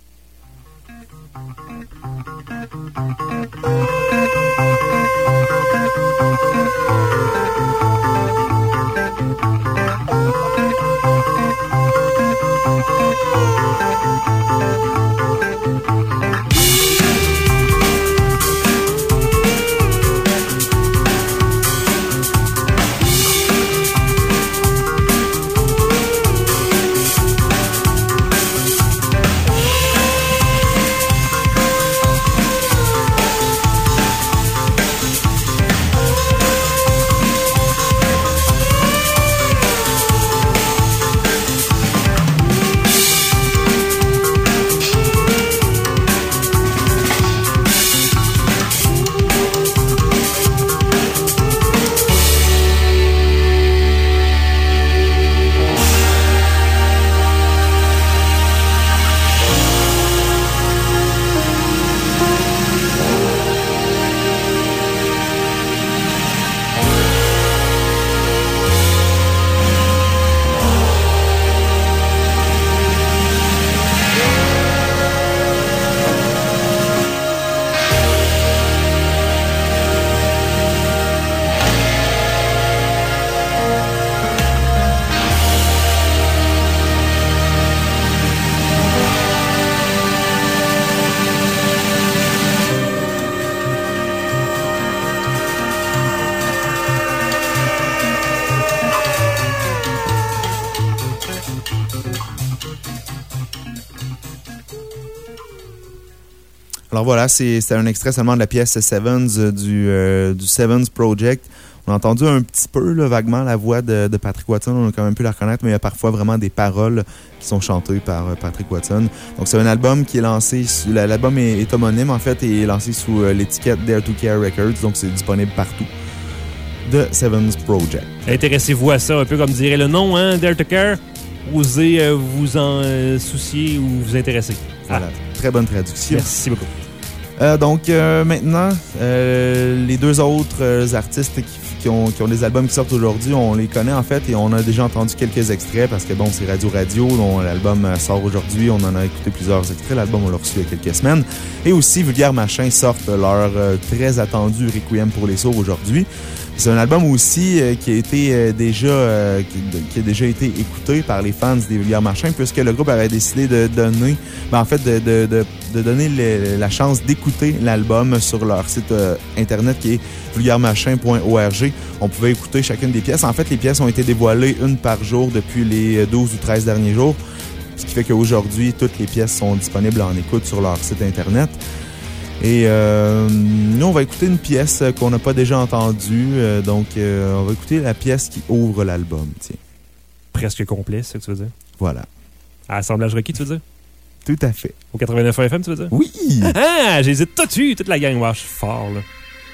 Alors voilà, c'est un extrait seulement de la pièce Sevens du Sevens Project. On a entendu un petit peu, là, vaguement, la voix de Patrick Watson. On a quand même pu la reconnaître, mais il y a parfois vraiment des paroles qui sont chantées par Patrick Watson. Donc, c'est un album qui est lancé... L'album est homonyme, en fait, et est lancé sous l'étiquette Dare to Care Records. Donc, c'est disponible partout. De Sevens Project. Intéressez-vous à ça, un peu comme dirait le nom, hein, Dare to Care. Osez vous en soucier ou vous intéresser. Voilà, très bonne traduction. Merci beaucoup. Donc, maintenant, les deux autres artistes qui ont des albums qui sortent aujourd'hui, on les connaît en fait et on a déjà entendu quelques extraits parce que bon, c'est Radio, dont l'album sort aujourd'hui. On en a écouté plusieurs extraits. L'album, on l'a reçu il y a quelques semaines. Et aussi, Vulgaire Machin sortent leur très attendu Requiem pour les sourds aujourd'hui. C'est un album aussi qui a déjà été écouté par les fans des Vulgaires Machins, puisque le groupe avait décidé de donner, de donner la chance d'écouter l'album sur leur site internet qui est vulgairemachin.org. On pouvait écouter chacune des pièces. En fait, les pièces ont été dévoilées une par jour depuis les 12 ou 13 derniers jours, ce qui fait qu'aujourd'hui, toutes les pièces sont disponibles en écoute sur leur site internet. Et nous, on va écouter une pièce qu'on n'a pas déjà entendue. Donc, on va écouter la pièce qui ouvre l'album. Tiens. Presque complet, c'est ce que tu veux dire? Voilà. À Assemblage requis, tu veux dire? Tout à fait. Au 89 FM, tu veux dire? Oui! Ah, j'hésite tout eu, toute la gang. Wow, je suis fort, là.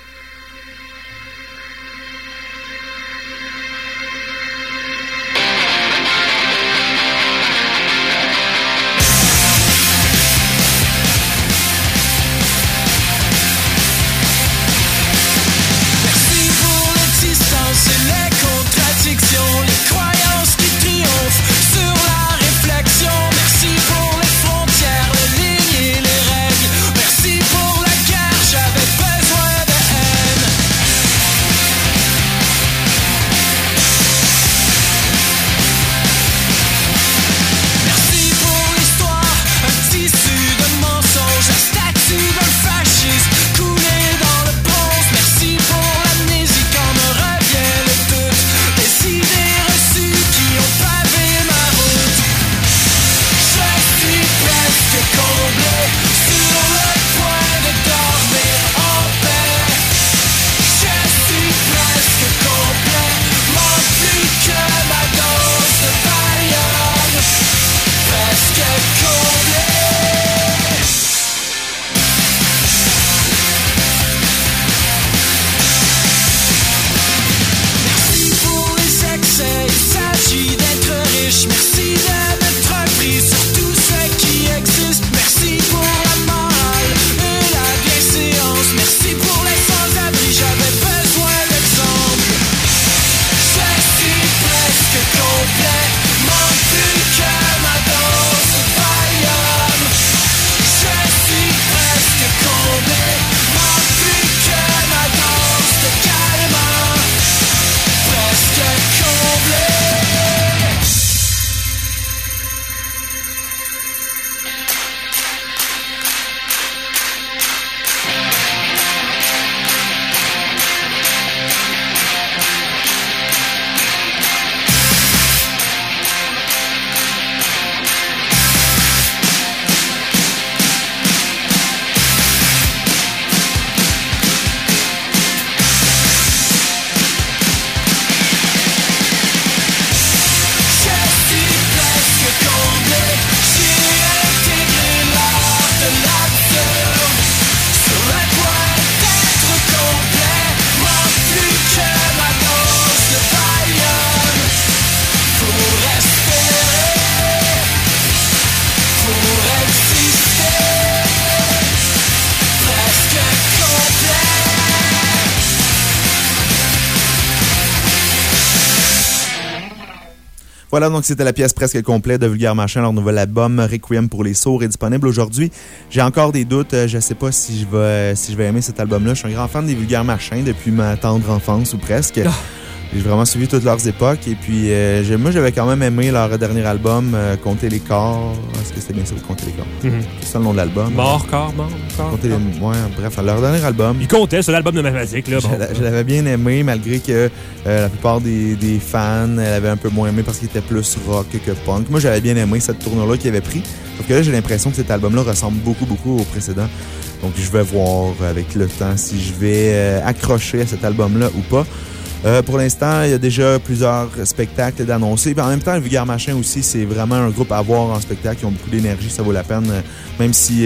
Voilà, donc c'était la pièce presque complète de Vulgaire Machin. Leur nouvel album Requiem pour les sourds est disponible aujourd'hui. J'ai encore des doutes. Je sais pas si je vais aimer cet album-là. Je suis un grand fan des Vulgaires Machins depuis ma tendre enfance ou presque. J'ai vraiment suivi toutes leurs époques. Et puis, moi, j'avais quand même aimé leur dernier album, Compter les corps. Est-ce que c'était bien ça, Compter les corps? C'est ça le nom de l'album. Mort. Compter les... Ouais, bref, leur dernier album. Il comptait sur l'album de mathématiques, là. Bon. Je l'avais bien aimé, malgré que la plupart des fans l'avaient un peu moins aimé parce qu'il était plus rock que punk. Moi, j'avais bien aimé cette tournure-là qu'il avait pris. Sauf que là, j'ai l'impression que cet album-là ressemble beaucoup au précédent. Donc, je vais voir avec le temps si je vais accrocher à cet album-là ou pas. Pour l'instant, il y a déjà plusieurs spectacles d'annoncer. Puis en même temps, le Vulgaire Machin aussi, c'est vraiment un groupe à voir en spectacle. Ils ont beaucoup d'énergie, ça vaut la peine. Même si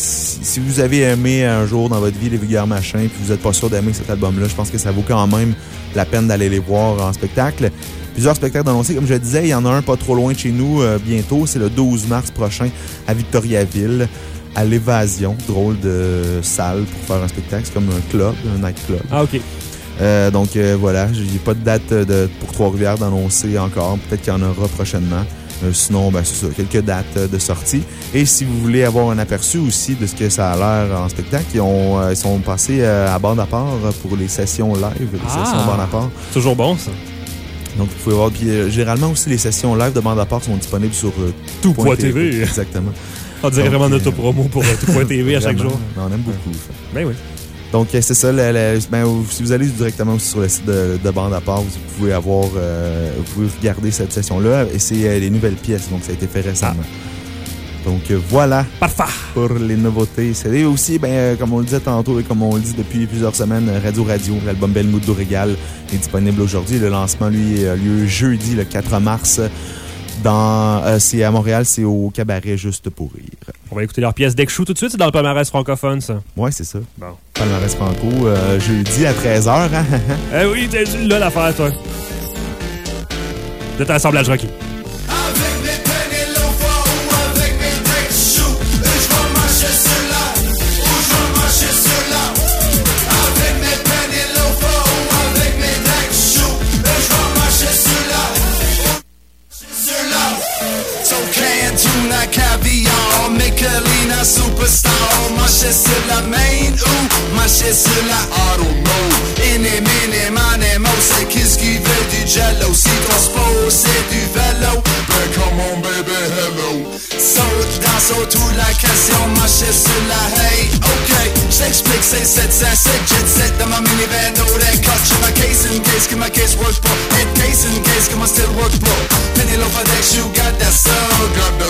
vous avez aimé un jour dans votre vie les Vulgaires Machins puis vous n'êtes pas sûr d'aimer cet album-là, je pense que ça vaut quand même la peine d'aller les voir en spectacle. Plusieurs spectacles d'annoncés. Comme je le disais, il y en a un pas trop loin de chez nous bientôt. C'est le 12 mars prochain à Victoriaville, à l'Évasion. Drôle de salle pour faire un spectacle. C'est comme un club, un nightclub. Ah, OK. Donc voilà, j'ai pas de date pour Trois-Rivières d'annoncer encore. Peut-être qu'il y en aura prochainement. Sinon, ben, c'est ça, quelques dates de sortie. Et si vous voulez avoir un aperçu aussi de ce que ça a l'air en spectacle, ils sont passés à bande à part pour les sessions live, les sessions bande à part. Toujours bon, ça. Donc, vous pouvez voir. Puis, généralement aussi, les sessions live de bande à part sont disponibles sur Tout.tv. Exactement. On dirait vraiment notre promo pour Tout.tv à chaque jour. On aime beaucoup ça. Ben oui. Donc, c'est ça. Si vous allez directement aussi sur le site de bande à part, vous pouvez avoir, vous pouvez regarder cette session-là. Et c'est les nouvelles pièces. Donc, ça a été fait récemment. Donc, voilà. Parfait. Pour les nouveautés. C'est aussi, comme on le disait tantôt et comme on le dit depuis plusieurs semaines, Radio, l'album Bel Mood Régal est disponible aujourd'hui. Le lancement, lui, a lieu jeudi, le 4 mars. C'est à Montréal, c'est au Cabaret Juste pour rire. On va écouter leur pièce Dekchou tout de suite. C'est dans le palmarès francophone, ça. Ouais, c'est ça. Bon. Palmarès franco, jeudi à 13h. Hein? Eh oui, t'as dit là l'affaire, toi. De ton assemblage Rocky. Avec mes peines et l'envoi ou avec mes Dekchou, je vais marcher sur là, ou je vais marcher sur là. Avec mes peines et l'envoi ou avec mes Dekchou, je vais marcher sur là, sur là. So can tuna caviar, Michelina superstar, marcher sur la main ou marcher sur la I don't know. Inni, mini, mani, mo, c'est qu'est-ce qui veut du jello? Si ton sport c'est du vélo, ben come on baby, hello. So, dans toute la question, marcher sur la hay, ok. J't'explique, c'est 756, jet set dans ma minivan, no that cost. J'ai ma case in case que ma case work pas. Head case in case que ma still work pas. Penny low for Dekchou, got that soul,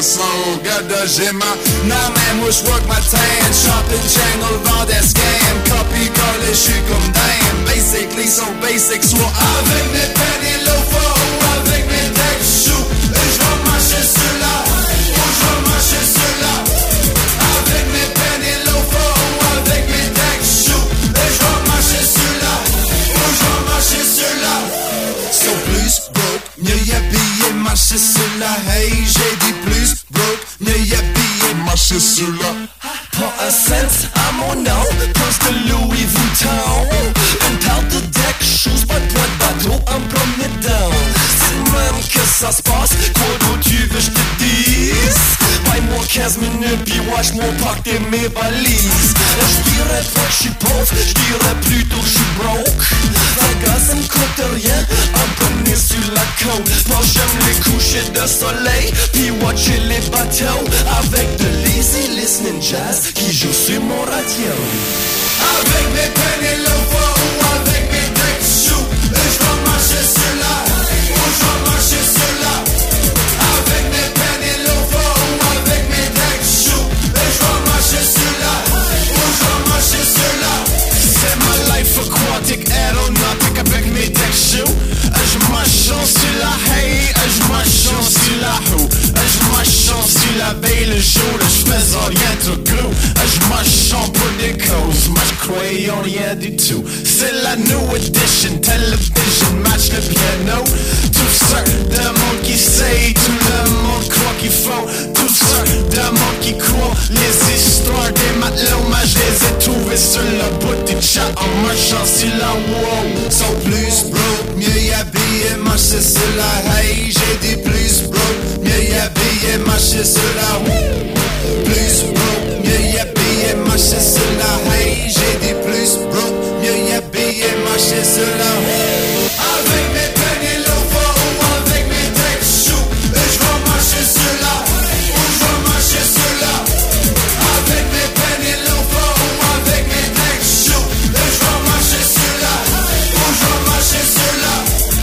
got the gemma. Nah man, moi j'work ma tan, shopping channel, vend des scams. Copy collé, j'suis comme damn. Basically, so basic, soit avec mes penny low for ou avec mes Dekchou. J'vais marcher sur là, ou j'vais marcher sur là. Avec mes penny low for ou avec mes Dekchou. J'vais marcher sur là, ou j'vais marcher sur là. So plus broke, mieux y habiller, marcher sur la hey. J'ai dit plus broke, mieux y habiller, marcher sur la. Pas un cent à mon nom, plus de Louis Vuitton. Une paire de Dekchou, pas de poids de bateau, un premier down. C'est même que ça se passe, quoi d'autre tu veux je te dise? Paye-moi 15 minutes, puis watch-moi parquer mes valises. J'dirais pas que j'suis pauvre, j'dirais plutôt que j'suis broke. La gars, ça me coûte rien, un bonnet sur la côte. Moi j'aime les couchers de soleil, puis watcher les bateaux. Avec de lazy listening jazz qui joue sur mon radio. Avec mes peines et l'envoi ou avec mes Dekchou, j'vais marcher sur là, ou j'vais marcher sur là. Avec mes peines et l'envoi ou avec mes Dekchou, j'vais marcher sur là, ou j'vais marcher sur là. C'est ma life aquatic, aeronautique avec mes Dekchou. J'marche sur la hay, j'marche sur la houe. J'marche sur la veille, le jour, j'fais rien de gros. J'marche en pour des causes, moi j'crois en rien du tout. C'est la new edition, television, match le piano. Tout ça de monde qui sait, tout le monde croit qu'il faut. Tout ça de monde qui croit, les histoires des matelots, moi j'les ai trouvées sur le bout du chat en marchant sur la wow. Sont plus broke, mieux y habiller, marcher sur la hay. J'ai dit plus broke, mieux y habiller, marcher sur la woo. Plus broke, mieux y habiller, marcher sur la hay. J'ai dit plus broke, mieux y habiller, marcher sur la woo. Avec mes peines et l'envoi ou avec mes Dekchou, j'vais marcher sur là, ou j'vais marcher sur là. Avec mes peines et l'envoi ou avec mes Dekchou, j'vais marcher sur là, ou j'vais marcher sur là.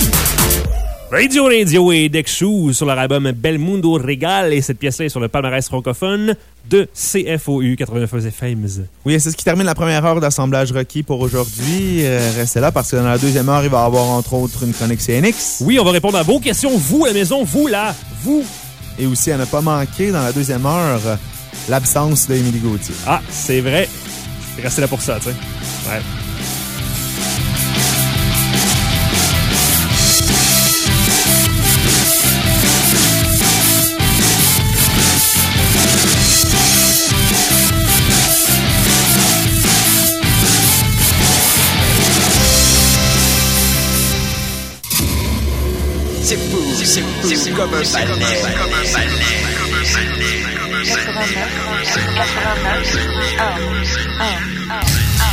Radio et Dekchou sur leur album Bel Mundo Régal. Et cette pièce-là est sur le palmarès francophone de CFOU 89 FM. Oui, c'est ce qui termine la première heure d'assemblage Rocky pour aujourd'hui. Restez là parce que dans la deuxième heure, il va y avoir entre autres une chronique CNX. Oui, on va répondre à vos questions. Vous, à la maison, vous, là, vous. Et aussi, à ne pas manquer dans la deuxième heure, l'absence d'Émilie Gauthier. Ah, c'est vrai. Restez là pour ça, tu sais. Ouais. C'est comme un balai. 89.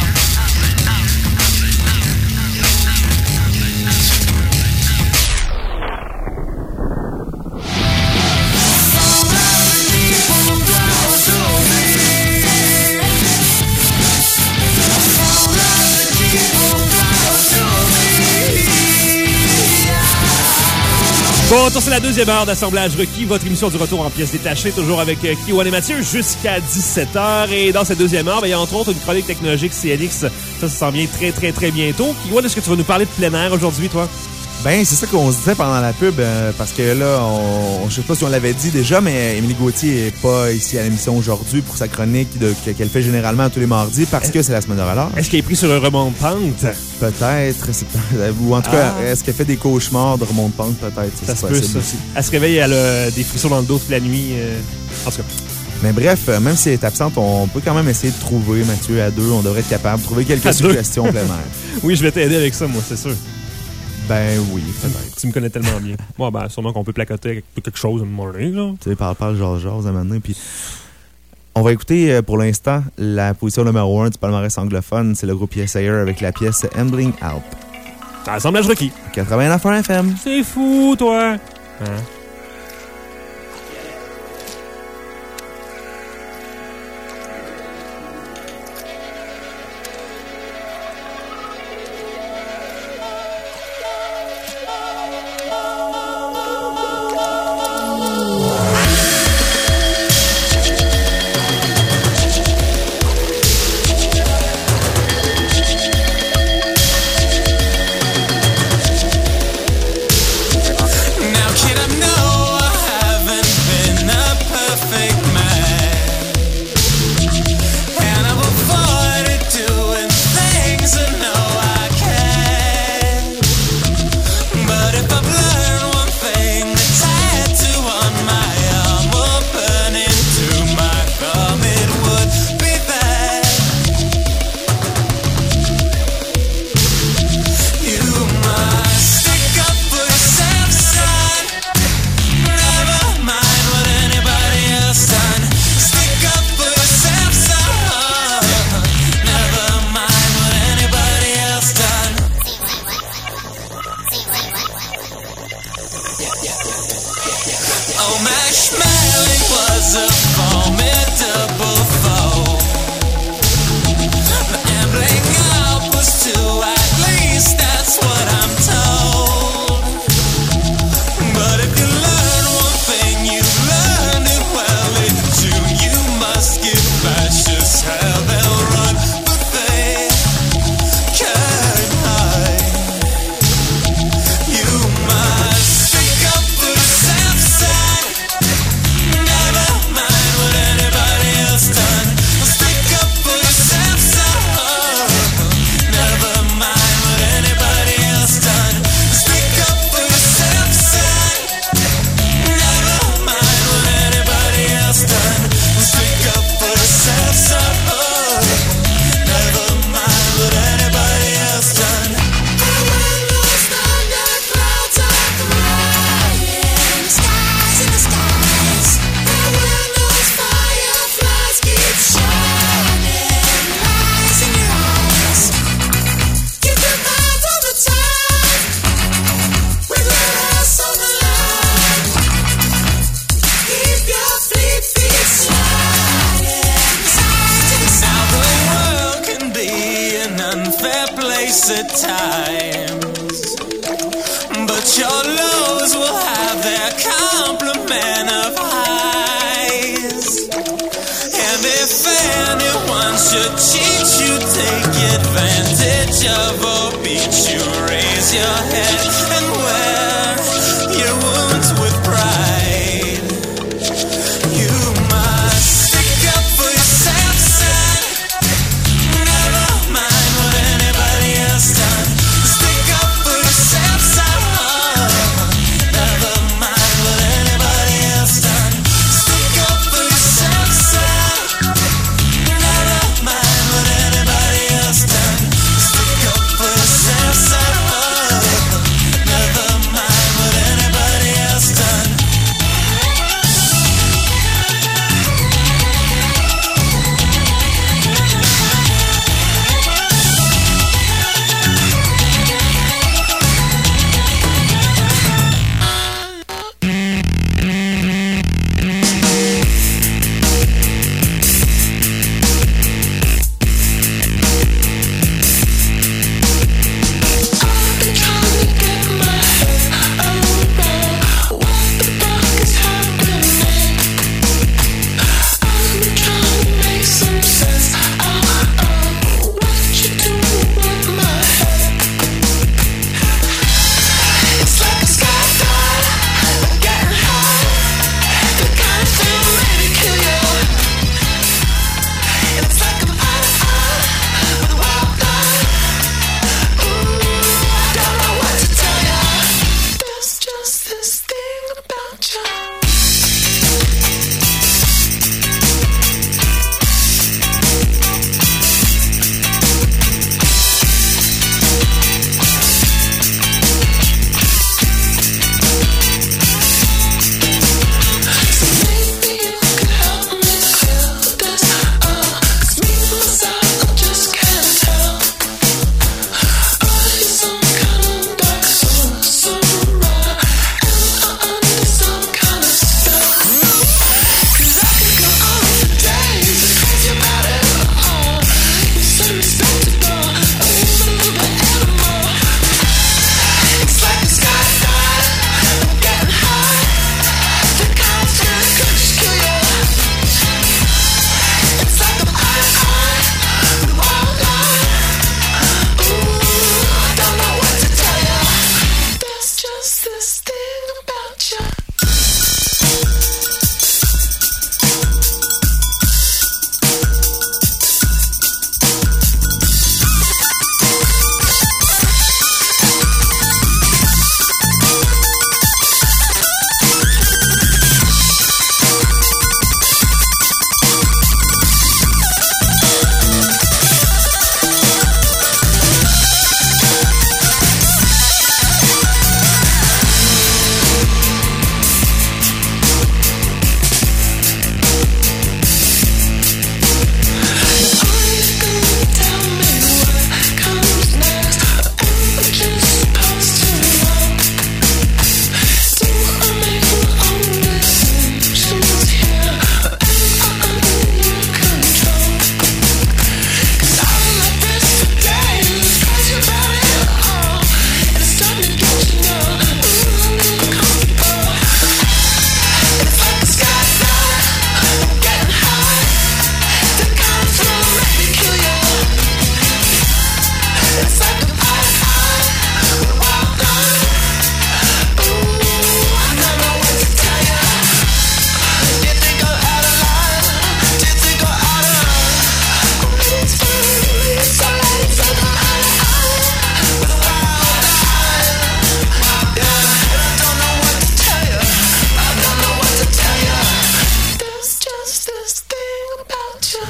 Bon, c'est la deuxième heure d'Assemblage requis, votre émission du retour en pièces détachées, toujours avec Kiwan et Mathieu jusqu'à 17h. Et dans cette deuxième heure, il y a entre autres une chronique technologique CNX. Ça s'en vient très, très, très bientôt. Kiwan, est-ce que tu vas nous parler de plein air aujourd'hui, toi? Ben, c'est ça qu'on se disait pendant la pub, parce que là, je sais pas si on l'avait dit déjà, mais Émilie Gauthier est pas ici à l'émission aujourd'hui pour sa chronique qu'elle fait généralement tous les mardis parce que c'est la semaine de relâche. Est-ce qu'elle est prise sur un remont de pente? Peut-être. Ou en tout cas, est-ce qu'elle fait des cauchemars de remont de pente? Peut-être. Ça se peut, ça. Elle se réveille, elle a des frissons dans le dos toute la nuit. En tout cas. Mais bref, même si elle est absente, on peut quand même essayer de trouver, Mathieu, à deux. On devrait être capable de trouver quelques suggestions plein air. Oui, je vais t'aider avec ça, moi, c'est sûr. Ben oui, peut-être. Tu me connais tellement bien. Moi, ben, sûrement qu'on peut placoter quelque chose à un moment donné, là. Tu sais, parle, Georges à un moment donné. Puis on va écouter pour l'instant la position numéro 1 du palmarès anglophone. C'est le groupe Yes Ayer avec la pièce Ambling Alp. Assemblage requis. 89 FM. C'est fou, toi. Hein?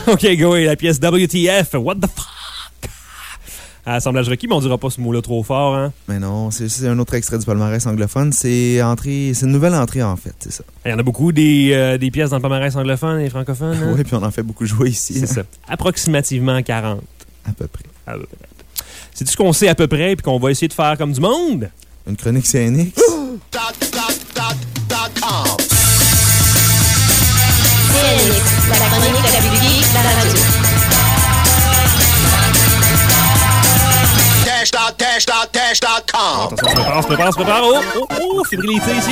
OK, go, et la pièce WTF, What the fuck? Assemblage requis, mais on dira pas ce mot-là trop fort, hein? Mais non, c'est un autre extrait du palmarès anglophone. C'est une nouvelle entrée, en fait, c'est ça. Il y en a beaucoup des pièces dans le palmarès anglophone et francophone. Hein? Oui, puis on en fait beaucoup jouer ici. C'est ça. Approximativement 40. À peu près. C'est tout ce qu'on sait à peu près, puis qu'on va essayer de faire comme du monde. Une chronique CNX. CNX, la chronique de la musique, la radio. Dash.com. Attention, on se prépare. Oh, fébrilité ici.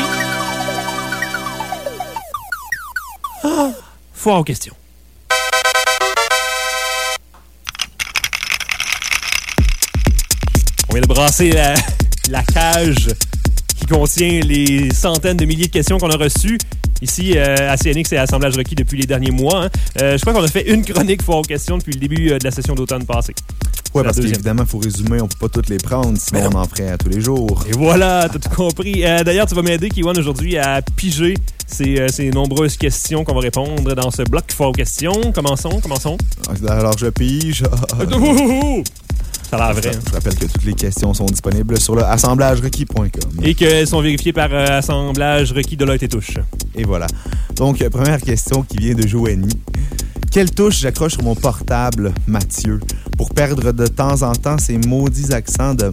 Foire aux questions. On vient de brasser la cage qui contient les centaines de milliers de questions qu'on a reçues ici à CNX et à Assemblage requis depuis les derniers mois. Hein. Je crois qu'on a fait une chronique foire aux questions depuis le début de la session d'automne passée. Oui, parce qu'évidemment, il faut résumer, on ne peut pas toutes les prendre, sinon on en ferait à tous les jours. Et voilà, t'as tout compris. D'ailleurs, tu vas m'aider, Kiwan, aujourd'hui à piger ces nombreuses questions qu'on va répondre dans ce bloc foire aux questions. Commençons. Alors, je pige. Ça a l'air vrai. Je rappelle que toutes les questions sont disponibles sur le assemblagerequis.com. Et qu'elles sont vérifiées par assemblage requis de Deloitte et Touche. Et voilà. Donc, première question qui vient de Joanie. Quelle touche j'accroche sur mon portable, Mathieu, pour perdre de temps en temps ces maudits accents de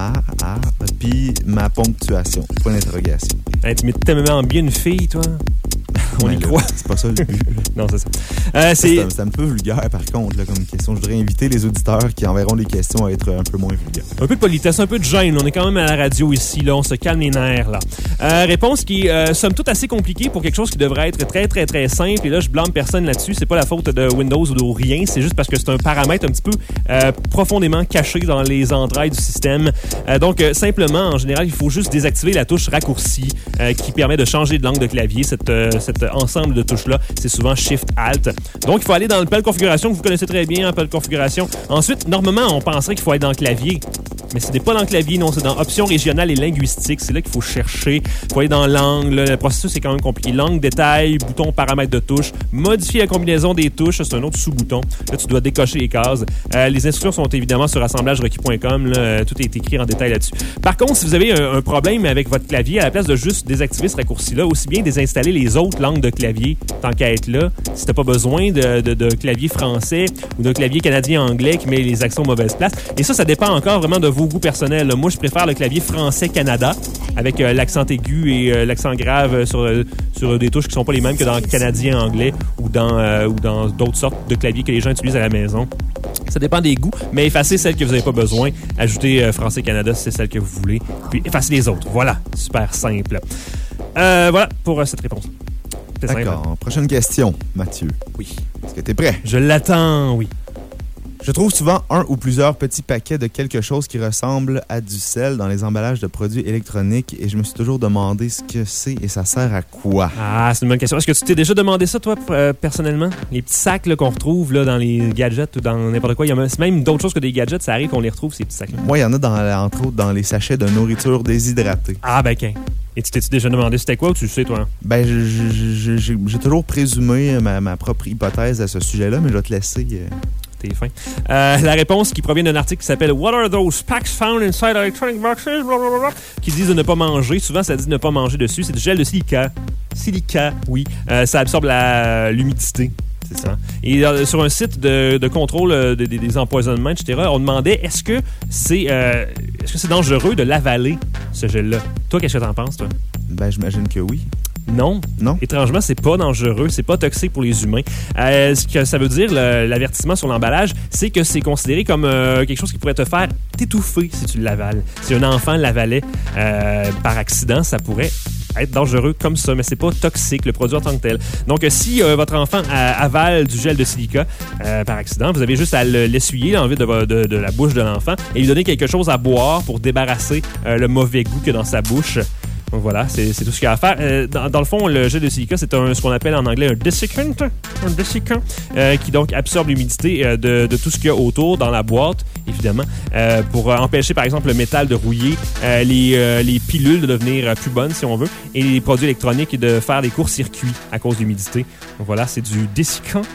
puis ma ponctuation? Point d'interrogation. Hey, tu mets tellement bien une fille, toi. On y croit. C'est pas ça le but. Non, c'est ça. C'est un peu vulgaire, par contre, là, comme question. Je voudrais inviter les auditeurs qui enverront des questions à être un peu moins vulgaires. Un peu de politesse, un peu de gêne. On est quand même à la radio ici, là. On se calme les nerfs, là. Réponse qui est, somme toute, assez compliquée pour quelque chose qui devrait être très, très, très simple. Et là, je blâme personne là-dessus. C'est pas la faute de Windows ou de rien. C'est juste parce que c'est un paramètre un petit peu profondément caché dans les entrailles du système. Donc, simplement, en général, il faut juste désactiver la touche raccourci qui permet de changer de langue de clavier. Cet ensemble de touches-là, c'est souvent Shift-Alt. Donc, il faut aller dans le panel configuration que vous connaissez très bien, en panel configuration. Ensuite, normalement, on penserait qu'il faut être dans le clavier. Mais ce n'est pas dans le clavier, non, c'est dans options régionales et linguistiques. C'est là qu'il faut chercher. Il faut aller dans langue. Le processus est quand même compliqué. Langue, détail, bouton, paramètres de touche. Modifier la combinaison des touches, c'est un autre sous-bouton. Là, tu dois décocher les cases. Les instructions sont évidemment sur assemblagerequis.com. Tout est écrit en détail là-dessus. Par contre, si vous avez un problème avec votre clavier, à la place de juste désactiver ce raccourci-là, aussi bien désinstaller les autres langues de clavier, tant qu'à être là. Si t'as pas besoin de clavier français ou de clavier canadien-anglais qui met les accents aux mauvaises places. Et ça dépend encore vraiment de vos goûts personnels. Moi, je préfère le clavier français-Canada avec l'accent aigu et l'accent grave sur des touches qui sont pas les mêmes que dans le canadien-anglais ou dans d'autres sortes de claviers que les gens utilisent à la maison. Ça dépend des goûts, mais effacez celles que vous n'avez pas besoin. Ajoutez français-Canada si c'est celle que vous voulez. Puis effacez les autres. Voilà. Super simple. Voilà pour cette réponse. D'accord. Simple. Prochaine question, Mathieu. Oui. Est-ce que tu es prêt? Je l'attends, oui. Je trouve souvent un ou plusieurs petits paquets de quelque chose qui ressemble à du sel dans les emballages de produits électroniques et je me suis toujours demandé ce que c'est et ça sert à quoi. Ah, c'est une bonne question. Est-ce que tu t'es déjà demandé ça, toi, personnellement? Les petits sacs là, qu'on retrouve là, dans les gadgets ou dans n'importe quoi. Il y a même d'autres choses que des gadgets. Ça arrive qu'on les retrouve, ces petits sacs-là. Moi, il y en a entre autres dans les sachets de nourriture déshydratée. Ah, ben, OK. Et tu t'es-tu déjà demandé c'était quoi ou tu le sais, toi? Ben, j'ai toujours présumé ma propre hypothèse à ce sujet-là, mais je vais te laisser... T'es fin. La réponse qui provient d'un article qui s'appelle « What are those packs found inside electronic boxes? » qui disent de ne pas manger. Souvent, ça dit de ne pas manger dessus. C'est du gel de silica. Silica, oui. Ça absorbe l'humidité. C'est ça. Et sur un site de contrôle des empoisonnements, etc., on demandait est-ce que c'est dangereux de l'avaler, ce gel-là? Toi, qu'est-ce que t'en penses, toi? Ben, j'imagine que oui. Non. Étrangement, c'est pas dangereux, c'est pas toxique pour les humains. Ce que ça veut dire, l'avertissement sur l'emballage, c'est que c'est considéré comme quelque chose qui pourrait te faire t'étouffer si tu l'avales. Si un enfant l'avalait par accident, ça pourrait être dangereux comme ça, mais c'est pas toxique, le produit en tant que tel. Donc, si votre enfant avale du gel de silica par accident, vous avez juste à l'essuyer dans le vide de la bouche de l'enfant et lui donner quelque chose à boire pour débarrasser le mauvais goût qu'il y a dans sa bouche. Donc voilà, c'est tout ce qu'il y a à faire. Dans le fond, le gel de silica, c'est ce qu'on appelle en anglais un desiccant, qui donc absorbe l'humidité de tout ce qu'il y a autour dans la boîte, évidemment, pour empêcher par exemple le métal de rouiller, les pilules de devenir plus bonnes si on veut, et les produits électroniques de faire des courts-circuits à cause de l'humidité. Donc voilà, c'est du desiccant.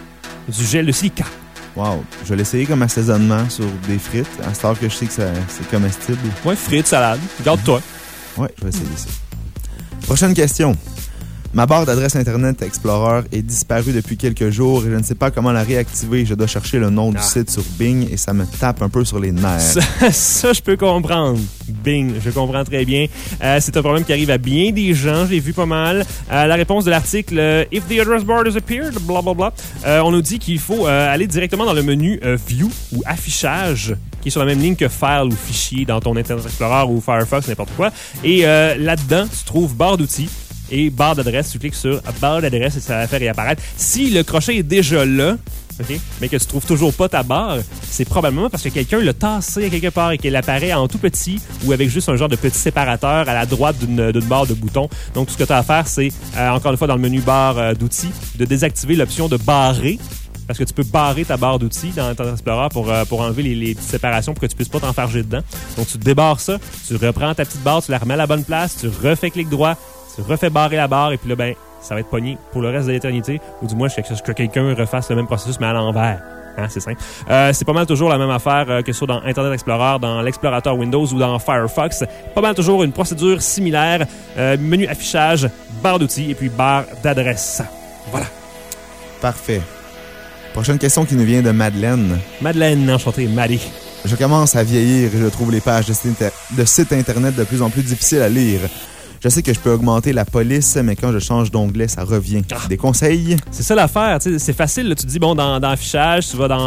du gel de silica. Wow. Je vais l'essayer comme assaisonnement sur des frites, à ce temps que je sais que c'est comestible. Ouais, frites, salade. Garde-toi. Ouais, je vais essayer ça. Prochaine question. Ma barre d'adresse Internet Explorer est disparue depuis quelques jours et je ne sais pas comment la réactiver. Je dois chercher le nom du site sur Bing et ça me tape un peu sur les nerfs. Ça, je peux comprendre. Bing, je comprends très bien. C'est un problème qui arrive à bien des gens. J'ai vu pas mal. La réponse de l'article « If the address bar disappeared », blablabla, on nous dit qu'il faut aller directement dans le menu « View » ou « Affichage », qui est sur la même ligne que « File » ou « Fichier » dans ton Internet Explorer ou Firefox, n'importe quoi. Et là-dedans, tu trouves barre d'outils et barre d'adresse. Tu cliques sur barre d'adresse et ça va faire réapparaître. Si le crochet est déjà là, okay, mais que tu trouves toujours pas ta barre, c'est probablement parce que quelqu'un l'a tassé à quelque part et qu'elle apparaît en tout petit ou avec juste un genre de petit séparateur à la droite d'une barre de boutons. Donc, tout ce que tu as à faire, c'est, encore une fois, dans le menu barre d'outils, de désactiver l'option de barrer. Parce que tu peux barrer ta barre d'outils dans Internet Explorer pour enlever les petites séparations pour que tu puisses pas t'enfarger dedans. Donc, tu débarres ça, tu reprends ta petite barre, tu la remets à la bonne place, tu refais clic droit, tu refais barrer la barre et puis là, ben, ça va être pogné pour le reste de l'éternité. Ou du moins, que quelqu'un refasse le même processus, mais à l'envers. Hein, c'est simple. C'est pas mal toujours la même affaire que ce soit dans Internet Explorer, dans l'explorateur Windows ou dans Firefox. Pas mal toujours une procédure similaire. Menu affichage, barre d'outils et puis barre d'adresse. Voilà. Parfait. Prochaine question qui nous vient de Madeleine. Madeleine, enchantée, Maddie. Je commence à vieillir et je trouve les pages de sites Internet de plus en plus difficiles à lire. Je sais que je peux augmenter la police, mais quand je change d'onglet, ça revient. Des conseils? C'est ça l'affaire, tu sais, c'est facile. Là, tu te dis, bon, dans affichage, tu vas dans,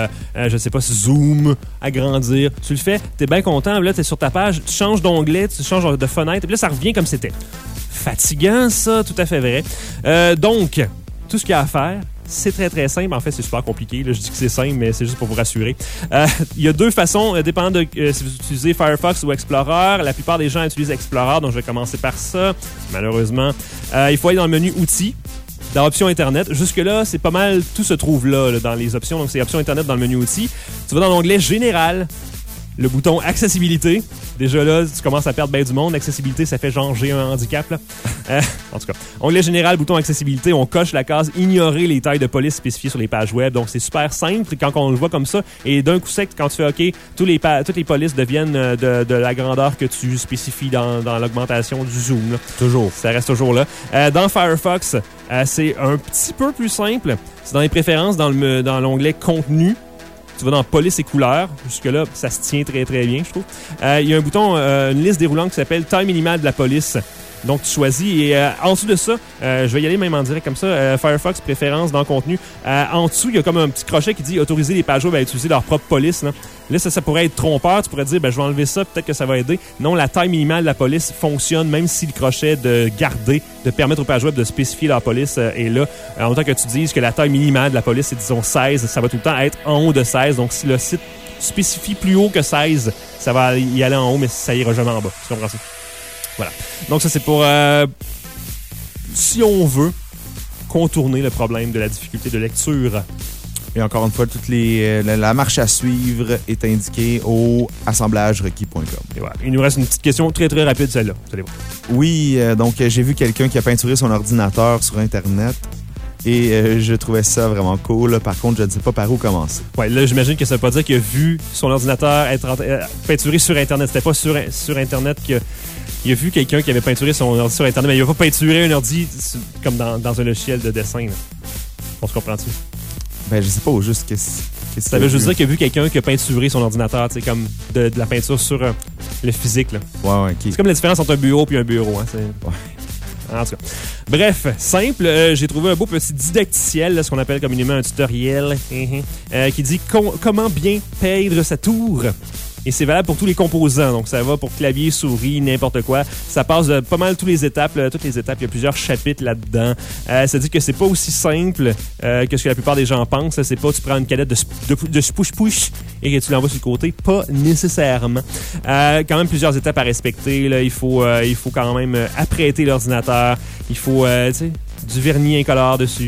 je sais pas, Zoom, agrandir. Tu le fais, t'es bien content, là, t'es sur ta page, tu changes d'onglet, tu changes de fenêtre, et puis là, ça revient comme c'était. Fatigant, ça, tout à fait vrai. Donc, tout ce qu'il y a à faire, c'est très, très simple. En fait, c'est super compliqué. Là, je dis que c'est simple, mais c'est juste pour vous rassurer. Il y a deux façons, dépendant de si vous utilisez Firefox ou Explorer. La plupart des gens utilisent Explorer, donc je vais commencer par ça, malheureusement. Il faut aller dans le menu « Outils ». Dans Options Internet. Jusque-là, c'est pas mal, tout se trouve là dans les options. Donc, c'est Options Internet dans le menu « Outils ». Tu vas dans l'onglet « Général ». Le bouton accessibilité. Déjà là, tu commences à perdre bien du monde. Accessibilité, ça fait genre j'ai un handicap. Là. En tout cas, onglet général, bouton accessibilité, on coche la case ignorer les tailles de police spécifiées sur les pages web. Donc c'est super simple quand on le voit comme ça. Et d'un coup sec, quand tu fais OK, toutes les polices deviennent de la grandeur que tu spécifies dans l'augmentation du zoom. Là. Toujours. Ça reste toujours là. Dans Firefox, c'est un petit peu plus simple. C'est dans les préférences, dans l'onglet contenu. Tu vas dans police et couleurs. Jusque-là, ça se tient très, très bien, je trouve. Il y a un bouton, une liste déroulante qui s'appelle taille minimale de la police. Donc, tu choisis. Et en dessous de ça, je vais y aller même en direct comme ça. Firefox, préférence dans contenu. En dessous, il y a comme un petit crochet qui dit autoriser les pages web à utiliser leur propre police. Là, ça pourrait être trompeur. Tu pourrais dire, je vais enlever ça, peut-être que ça va aider. Non, la taille minimale de la police fonctionne, même si le crochet de garder, de permettre aux pages web de spécifier leur police est là. En tant que tu dises que la taille minimale de la police, c'est disons 16, ça va tout le temps être en haut de 16. Donc, si le site spécifie plus haut que 16, ça va y aller en haut, mais ça ira jamais en bas. Tu comprends ça? Voilà. Donc, ça, c'est pour, si on veut, contourner le problème de la difficulté de lecture. Et encore une fois, la marche à suivre est indiquée au assemblagerequis.com. Et voilà. Il nous reste une petite question très, très rapide, celle-là. Vous allez voir. Oui, donc j'ai vu quelqu'un qui a peinturé son ordinateur sur Internet. Et je trouvais ça vraiment cool. Par contre, je ne sais pas par où commencer. Ouais, là, j'imagine que ça veut pas dire qu'il a vu son ordinateur être peinturé sur Internet. C'était pas sur Internet qu'il a vu quelqu'un qui avait peinturé son ordi sur Internet. Mais il n'a pas peinturé un ordi comme dans un logiciel de dessin. Là. On se comprend-tu? Ben, je sais pas au juste qu'est-ce ça veut juste dire qu'il a vu quelqu'un qui a peinturé son ordinateur, tu sais, comme de la peinture sur le physique, là. Ouais, C'est comme la différence entre un bureau et un bureau, hein. Ouais. En tout cas. Bref, simple. J'ai trouvé un beau petit didacticiel, là, ce qu'on appelle communément un tutoriel, qui dit comment bien peindre sa tour. Et c'est valable pour tous les composants. Donc, ça va pour clavier, souris, n'importe quoi. Ça passe de pas mal toutes les étapes. Il y a plusieurs chapitres là-dedans. Ça dit que c'est pas aussi simple que ce que la plupart des gens pensent. C'est pas tu prends une canette de push-push et que tu l'envoies sur le côté. Pas nécessairement. Quand même plusieurs étapes à respecter. Là. Il faut quand même apprêter l'ordinateur. Il faut du vernis incolore dessus.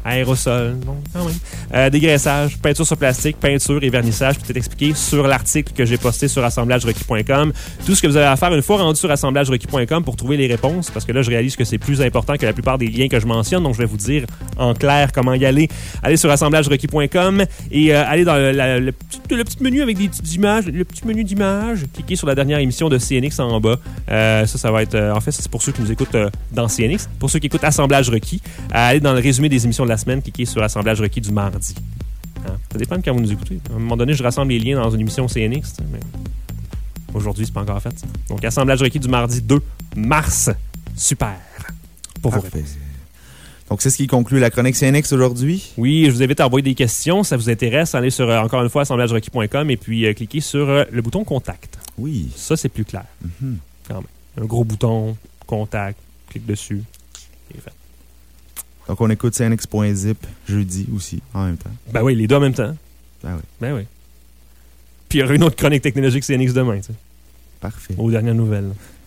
aérosol, non, quand même. Dégraissage, peinture sur plastique, peinture et vernissage, tout est expliqué sur l'article que j'ai posté sur assemblagerequis.com. Tout ce que vous avez à faire une fois rendu sur assemblagerequis.com pour trouver les réponses, parce que là, je réalise que c'est plus important que la plupart des liens que je mentionne, donc je vais vous dire en clair comment y aller. Allez sur assemblagerequis.com et allez dans le petit menu avec des petites images, le petit menu d'images, cliquez sur la dernière émission de CNX en bas. Ça va être... en fait, c'est pour ceux qui nous écoutent dans CNX. Pour ceux qui écoutent Assemblage Requis, allez dans le résumé des émissions de la semaine, cliquez sur Assemblage Requis du mardi. Hein? Ça dépend de quand vous nous écoutez. À un moment donné, je rassemble les liens dans une émission CNX, mais aujourd'hui, c'est pas encore fait. Ça. Donc, Assemblage Requis du mardi 2 mars. Super. Pour vous répondre. Donc, c'est ce qui conclut la chronique CNX aujourd'hui. Oui, je vous invite à envoyer des questions. Si ça vous intéresse, allez sur, encore une fois, assemblagerequis.com et puis cliquez sur le bouton Contact. Oui. Ça, c'est plus clair. Quand même. Un gros bouton, Contact, clique dessus, et fait. Donc, on écoute CNX.zip jeudi aussi, en même temps. Ben oui, les deux en même temps. Ben oui. Puis il y aura une autre chronique technologique CNX demain, tu sais. Parfait. Aux dernières nouvelles.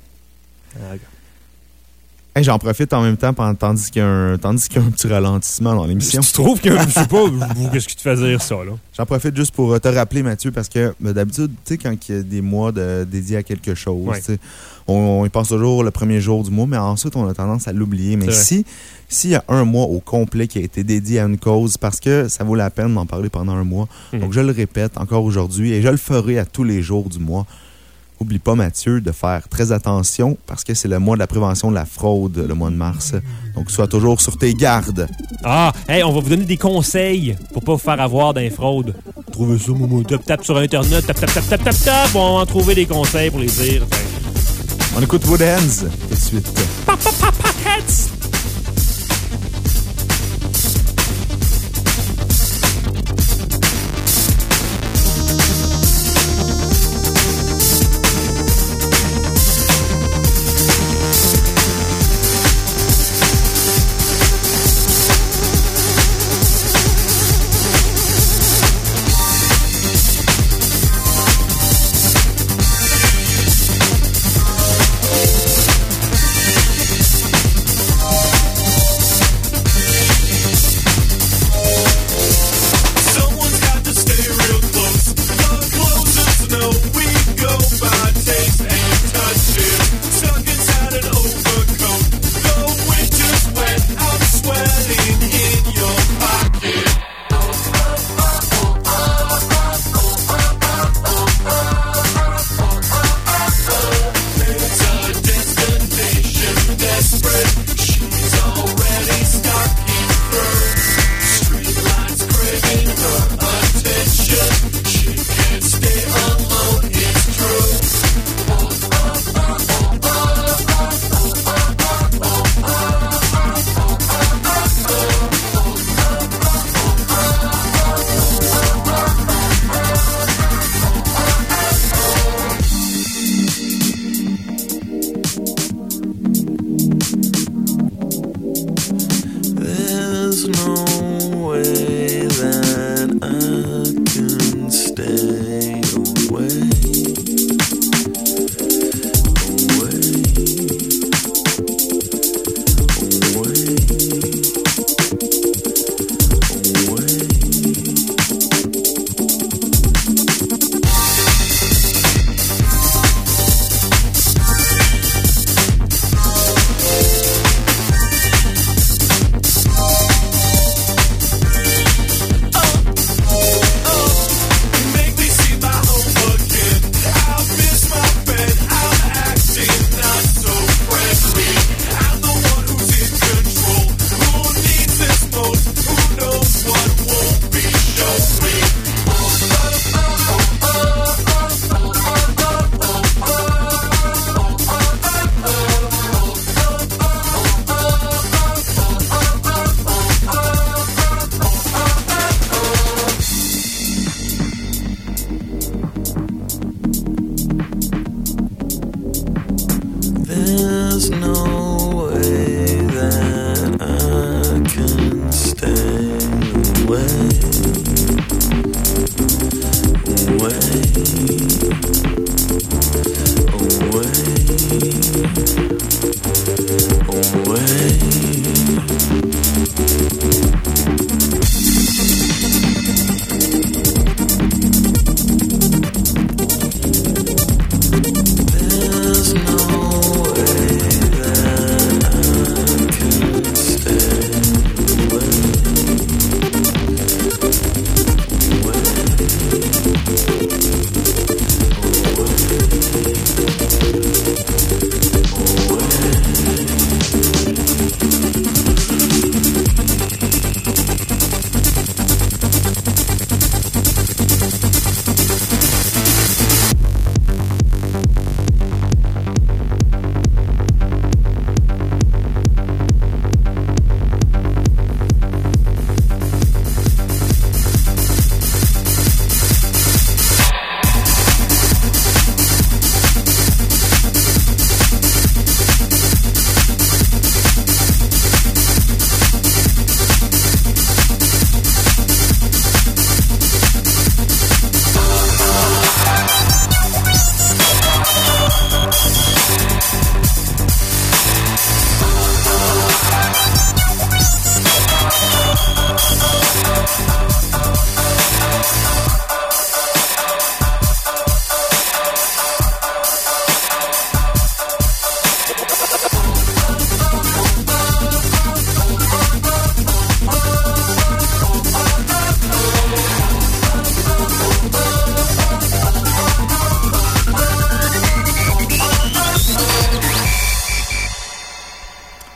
Hey, j'en profite en même temps tandis qu'il y a un petit ralentissement dans l'émission. Tu trouves que, je sais pas, qu'est-ce qui te fait dire ça, là? J'en profite juste pour te rappeler, Mathieu, parce que d'habitude, tu sais, quand il y a des mois dédiés à quelque chose, ouais. On y pense toujours le premier jour du mois, mais ensuite, on a tendance à l'oublier. Mais s'il y a un mois au complet qui a été dédié à une cause, parce que ça vaut la peine d'en parler pendant un mois, donc je le répète encore aujourd'hui et je le ferai à tous les jours du mois. Oublie pas, Mathieu, de faire très attention parce que c'est le mois de la prévention de la fraude, le mois de mars. Donc, sois toujours sur tes gardes. Ah, hey, on va vous donner des conseils pour pas vous faire avoir d'un fraude. Trouvez ça, Momo. Tape sur Internet, tape. On va en trouver des conseils pour les dire. On écoute Woodhands tout de suite. Heads!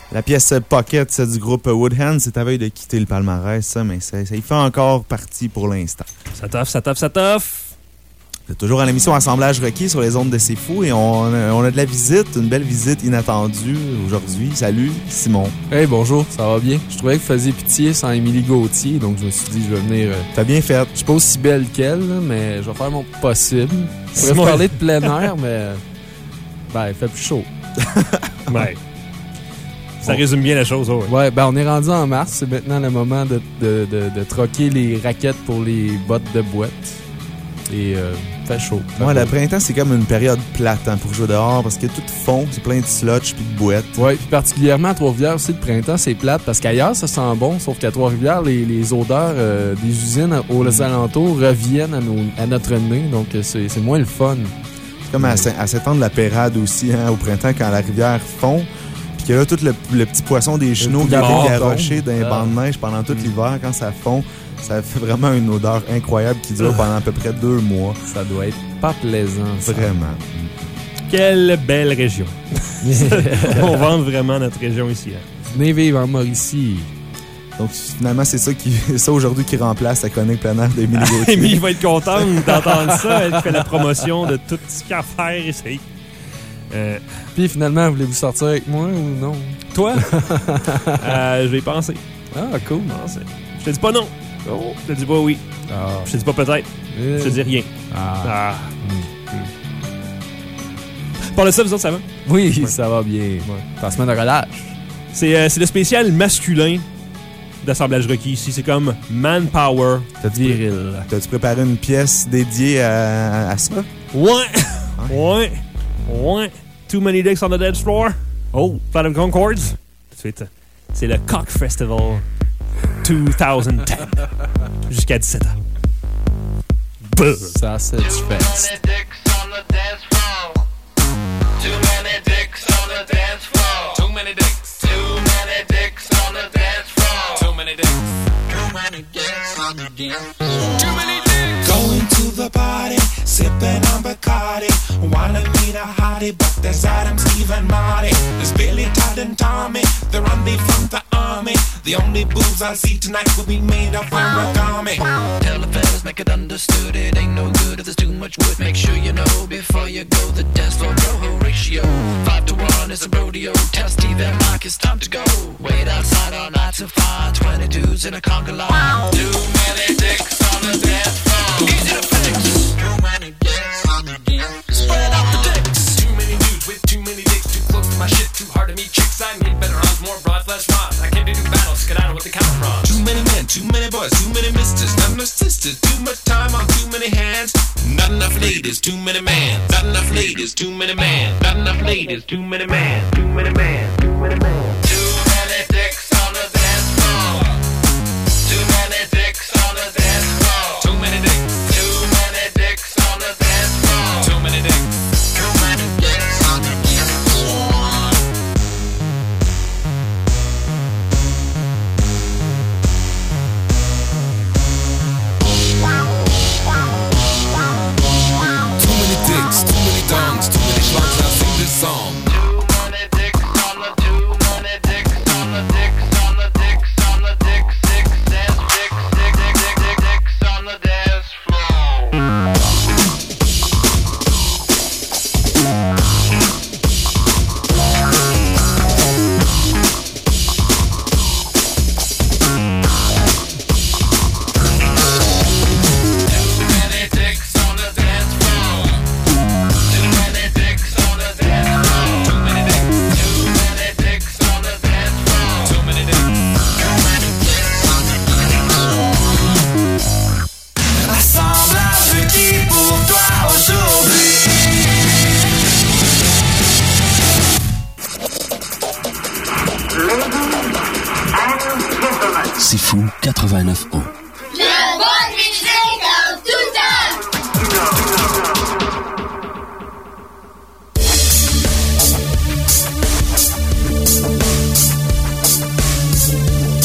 La pièce Pocket du groupe Woodhand, c'est à veille de quitter le palmarès, ça, mais ça y fait encore partie pour l'instant. Ça toffe. C'est toujours à l'émission Assemblage requis sur les ondes de C'est Fou et on a de la visite, une belle visite inattendue aujourd'hui. Salut, Simon. Hey, bonjour, ça va bien? Je trouvais que vous faisiez pitié sans Émilie Gauthier, donc je me suis dit, je vais venir... T'as bien fait. Je suis pas aussi belle qu'elle, là, mais je vais faire mon possible. Je pourrais Simon, vous parler de plein air, mais... Ben, il fait plus chaud. Ouais. Ça résume bien la chose, ouais. Ouais, ben on est rendu en mars. C'est maintenant le moment de troquer les raquettes pour les bottes de boîte. Et fait chaud. Ouais, le printemps, c'est comme une période plate pour jouer dehors parce que tout fond, c'est plein de slotch puis de boîtes. Ouais, puis particulièrement à Trois-Rivières aussi, le printemps, c'est plate parce qu'ailleurs, ça sent bon, sauf qu'à Trois-Rivières, les odeurs des usines aux alentours reviennent à notre nez, donc c'est moins le fun. C'est comme à s'étendre la pérade aussi, au printemps, quand la rivière fond. Puis que là, tout le petit poisson des genoux qui est garoché dans les bancs de neige pendant tout l'hiver, quand ça fond, ça fait vraiment une odeur incroyable qui dure pendant à peu près 2 mois. Ça doit être pas plaisant. Ça. Vraiment. Quelle belle région. On vante vraiment notre région ici. Venez vivre en Mauricie. Donc, finalement, c'est ça aujourd'hui qui remplace la chronique plein air d'Émilie Gauthier. Émilie va être contente d'entendre ça. Elle fait la promotion de tout ce qu'il y a à faire ici. Puis finalement, voulez-vous sortir avec moi ou non? Toi? Je vais y penser. Ah, cool. Je te dis pas non. Oh. Je te dis pas oui. Ah. Je te dis pas peut-être. Je te dis rien. Ah. Par le ça, vous autres, ça va? Oui, ça va bien. Ouais. Ta semaine de relâche. C'est le spécial masculin d'assemblage requis ici. C'est comme Manpower viril. T'as-tu préparé une pièce dédiée à ça? Ouais. Too many dicks on the dance floor. Oh, Platinum Concords. Tout de suite, c'est le Cock Festival 2010. Jusqu'à 17 ans. Buzz. Ça, c'est du fest. Too many dicks on the dance floor. Too many dicks. Too many dicks on the dance floor. Too many dicks. Too many dicks on the dance floor. Too many dicks. Going to the party, sipping on Bacardi. Wanna meet a hottie, but there's Adam, Steve, and Marty. There's Billy, Todd, and Tommy. They're on the from the army. The only boobs I'll see tonight will be made of origami. Tell the fellas, make it understood. It ain't no good if there's too much wood. Make sure you know before you go. The dance floor bro ratio 5-to-1 is a rodeo. Tell Steve and Mike it's time to go. Wait outside all night to find 20 dudes in a conga line. Too many dicks on the dance floor. Easy to fix. Too many dicks on the dance floor. Spread out the dicks. Too many dudes with too many dicks. Too close to my shit. Too hard to meet chicks. I need better odds, more broad flesh rods. I came to do battle. Skedaddle with the camera from. Too many men, too many boys, too many misters, not enough sisters. Too much time on too many hands. Not enough ladies, too many men. Not enough ladies, too many men. Not enough ladies, too many men. Too many men, too many men. Too many dicks on the dance floor. Too many dicks on the dance floor. Too many dicks. Too many dicks on the dance floor. Too many dicks. Too many dicks on the dance floor. Too many dicks, too many dongs, too many schlongs. Now sing this song. Too many dicks on the too many dicks on the dicks on the dicks on the dicks dicks dance dicks on the dance floor. C'est fou, 89 ans. La bonne musique en tout temps.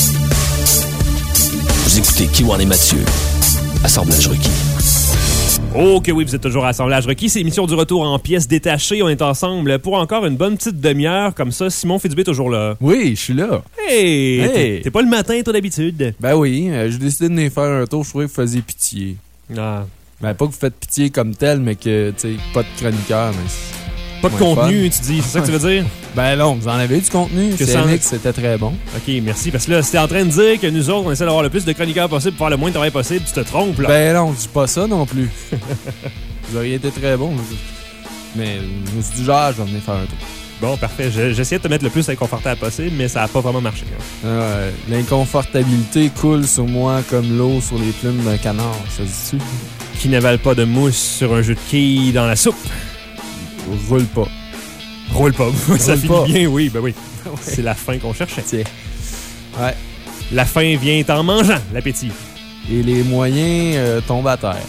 Vous écoutez Kiwan et Mathieu. Assemblage requis. Oh que oui, vous êtes toujours à Assemblage requis. C'est l'émission du retour en pièces détachées. On est ensemble pour encore une bonne petite demi-heure comme ça. Simon Fitzbé toujours là. Oui, je suis là. Hey! T'es pas le matin, toi, d'habitude? Ben oui, j'ai décidé de venir faire un tour. Je trouvais que vous faisiez pitié. Ah. Ben pas que vous faites pitié comme tel, mais que, tu sais, pas de chroniqueur, mais... Pas de contenu, tu dis, c'est ça que tu veux dire? Ben non, vous en avez du contenu. CNX, c'était très bon. OK, merci. Parce que là, c'était en train de dire que nous autres, on essaie d'avoir le plus de chroniqueurs possible pour faire le moins de travail possible. Tu te trompes, là. Ben non, je dis pas ça non plus. Vous auriez été très bon. Mais je me suis dit, genre, je vais venir faire un tour. Bon, parfait. J'essayais de te mettre le plus inconfortable possible, mais ça n'a pas vraiment marché. Hein. L'inconfortabilité coule sur moi comme l'eau sur les plumes d'un canard. Ça se dit-tu? Qui n'avale pas de mousse sur un jeu de quilles dans la soupe. Roule pas. Roule pas. Ça finit pas. bien, oui. Ben oui. C'est la fin qu'on cherchait. Tiens. Ouais. La fin vient en mangeant, l'appétit. Et les moyens tombent à terre.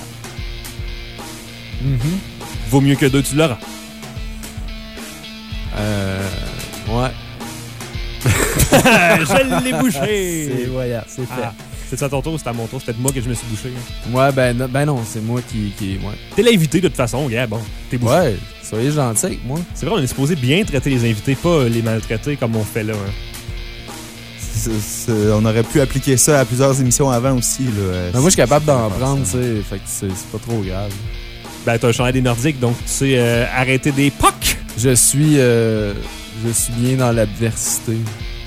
Vaut mieux que deux, tu l'auras. Ouais. Je l'ai bouché. C'est voilà, c'est fait. Ah. C'est à ton tour ou c'est à mon tour? C'est peut-être moi que je me suis bouché. Hein. Ouais, ben non, c'est moi qui ouais. T'es l'invité de toute façon, gars. Bon, t'es bouché. Ouais, soyez gentil avec moi. C'est vrai, on est supposé bien traiter les invités, pas les maltraiter comme on fait là. Hein. On aurait pu appliquer ça à plusieurs émissions avant aussi. Là. Ben moi, je suis capable d'en prendre, tu sais. Fait que c'est pas trop grave. Ben, t'as un chandail des Nordiques, donc tu sais arrêter des pocs. Je suis bien dans l'adversité.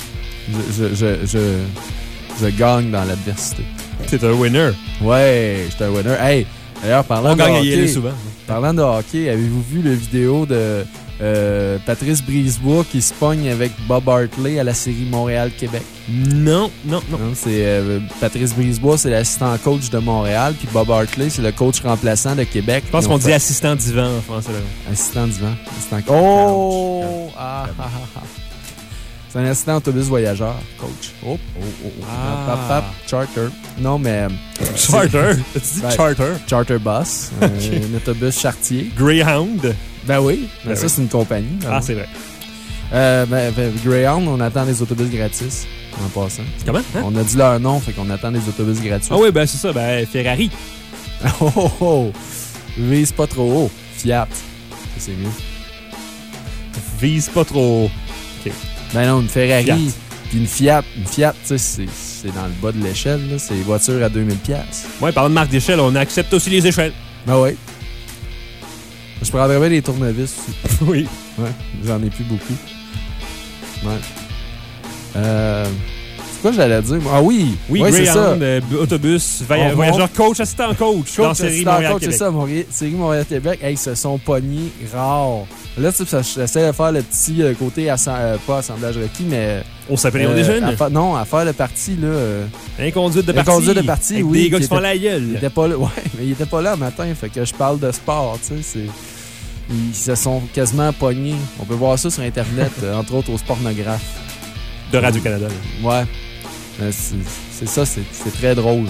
Je gagne dans l'adversité. T'es un winner. Ouais, j'étais un winner. Hey, d'ailleurs, On gagne à y aller souvent. Parlant de hockey, avez-vous vu la vidéo de Patrice Brisebois qui se pogne avec Bob Hartley à la série Montréal-Québec? Non. C'est Patrice Brisebois, c'est l'assistant coach de Montréal, puis Bob Hartley, c'est le coach remplaçant de Québec. Je pense qu'on dit assistant divan en français. Là. Assistant divan. Oh! C'est un assistant autobus voyageur, coach. Oh. Charter. Non, mais... Charter? Tu dis charter? Charter bus. Okay. Un autobus chartier. Greyhound? Ben oui. Ben ça, oui. c'est une compagnie. Ah, c'est vrai. Greyhound, on attend des autobus gratis, en passant. Comment? Hein? On a dit leur nom, fait qu'on attend des autobus gratuits. Ah oui, ben c'est ça. Ben, Ferrari. Oh! Vise pas trop haut. Fiat. Ça, c'est mieux. Vise pas trop haut. OK. Ben non, une Ferrari, Fiat. puis une Fiat, tu sais, c'est dans le bas de l'échelle, là. C'est des voitures à 2000$. Ouais, parlant de marque d'échelle, on accepte aussi les échelles. Ben oui. Je prendrais bien des tournevis aussi. Oui. Ouais, j'en ai plus beaucoup. Ouais. C'est quoi j'allais dire? Ah oui! Oui, ouais, c'est ça. Greyhound, autobus, voyageur, coach, assistant coach, dans série Montréal-Québec. C'est ça, série Montréal-Québec. Hey, ils se sont pognés rares. Là, tu sais, j'essaie de faire le petit côté, pas assemblage requis, mais... On s'appelle des jeunes? Non, à faire le parti, là... Inconduite de parti. Inconduite de parti, avec oui. des gars qui font la gueule. Il était pas là, ouais, mais il était pas là le matin, fait que je parle de sport, tu sais, ils se sont quasiment pognés. On peut voir ça sur Internet, entre autres au Sportnographe. De Radio-Canada. Ouais. C'est ça, c'est très drôle.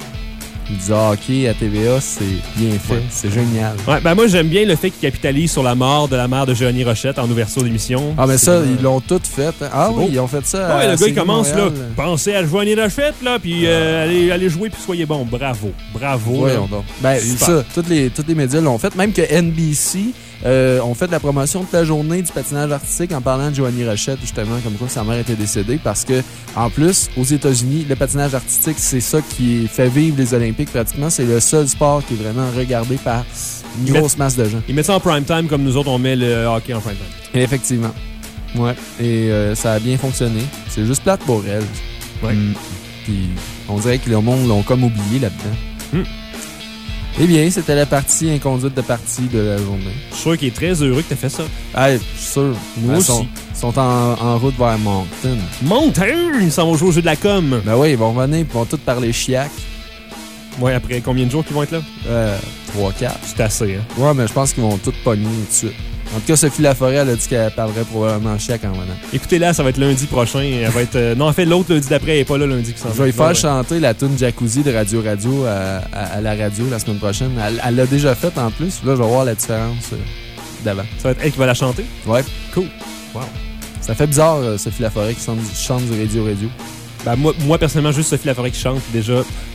Du hockey à TVA, c'est bien fait. Ouais. C'est génial. Ouais, ben moi, j'aime bien le fait qu'ils capitalisent sur la mort de la mère de Johnny Rochette en ouverture d'émission. Ah, mais ça, ils l'ont tout fait. Hein. Ah oui, beau. Ils ont fait ça. Ouais, le gars, il commence Montréal, là. Pensez à Johnny Rochette, là, puis allez jouer, puis soyez bon. Bravo. Voyons donc. Ben, ça, tous les médias l'ont fait. Même que NBC ont fait la promotion toute la journée du patinage artistique en parlant de Johnny Rochette, justement, comme quoi sa mère était décédée. Parce que, en plus, aux États-Unis, le patinage artistique, c'est ça qui fait vivre les Olympiques pratiquement. C'est le seul sport qui est vraiment regardé par une grosse masse de gens. Ils mettent ça en prime time comme nous autres, on met le hockey en prime time. Et effectivement. Ouais. Et ça a bien fonctionné. C'est juste plate pour elle. Ouais. Puis on dirait que le monde l'ont comme oublié là-dedans. Eh bien, c'était la partie inconduite de partie de la journée. Je suis sûr qu'il est très heureux que tu aies fait ça. Ah, je suis sûr. Moi aussi. Ils sont en route vers Moncton. Moncton! Ils s'en vont jouer au jeu de la com. Ben oui, ils vont venir, ils vont tous parler chiac. Ouais, après combien de jours qu'ils vont être là? 3-4. C'est assez, hein? Ouais, mais je pense qu'ils vont tous pogner tout de suite. En tout cas, Sophie Laforêt, elle a dit qu'elle parlerait probablement chiac en venant. Écoutez-la, ça va être lundi prochain. Elle va être. Non, en fait, l'autre lundi d'après, elle n'est pas là lundi qui s'en va. Je vais lui faire chanter la tune Jacuzzi de Radio Radio à la radio la semaine prochaine. Elle l'a déjà faite en plus. Là, je vais voir la différence d'avant. Ça va être elle qui va la chanter? Ouais. Cool. Wow. Ça fait bizarre, Sophie Laforêt qui chante du Radio Radio. Ben, moi, personnellement, juste Sophie Laforêt qui chante, déjà,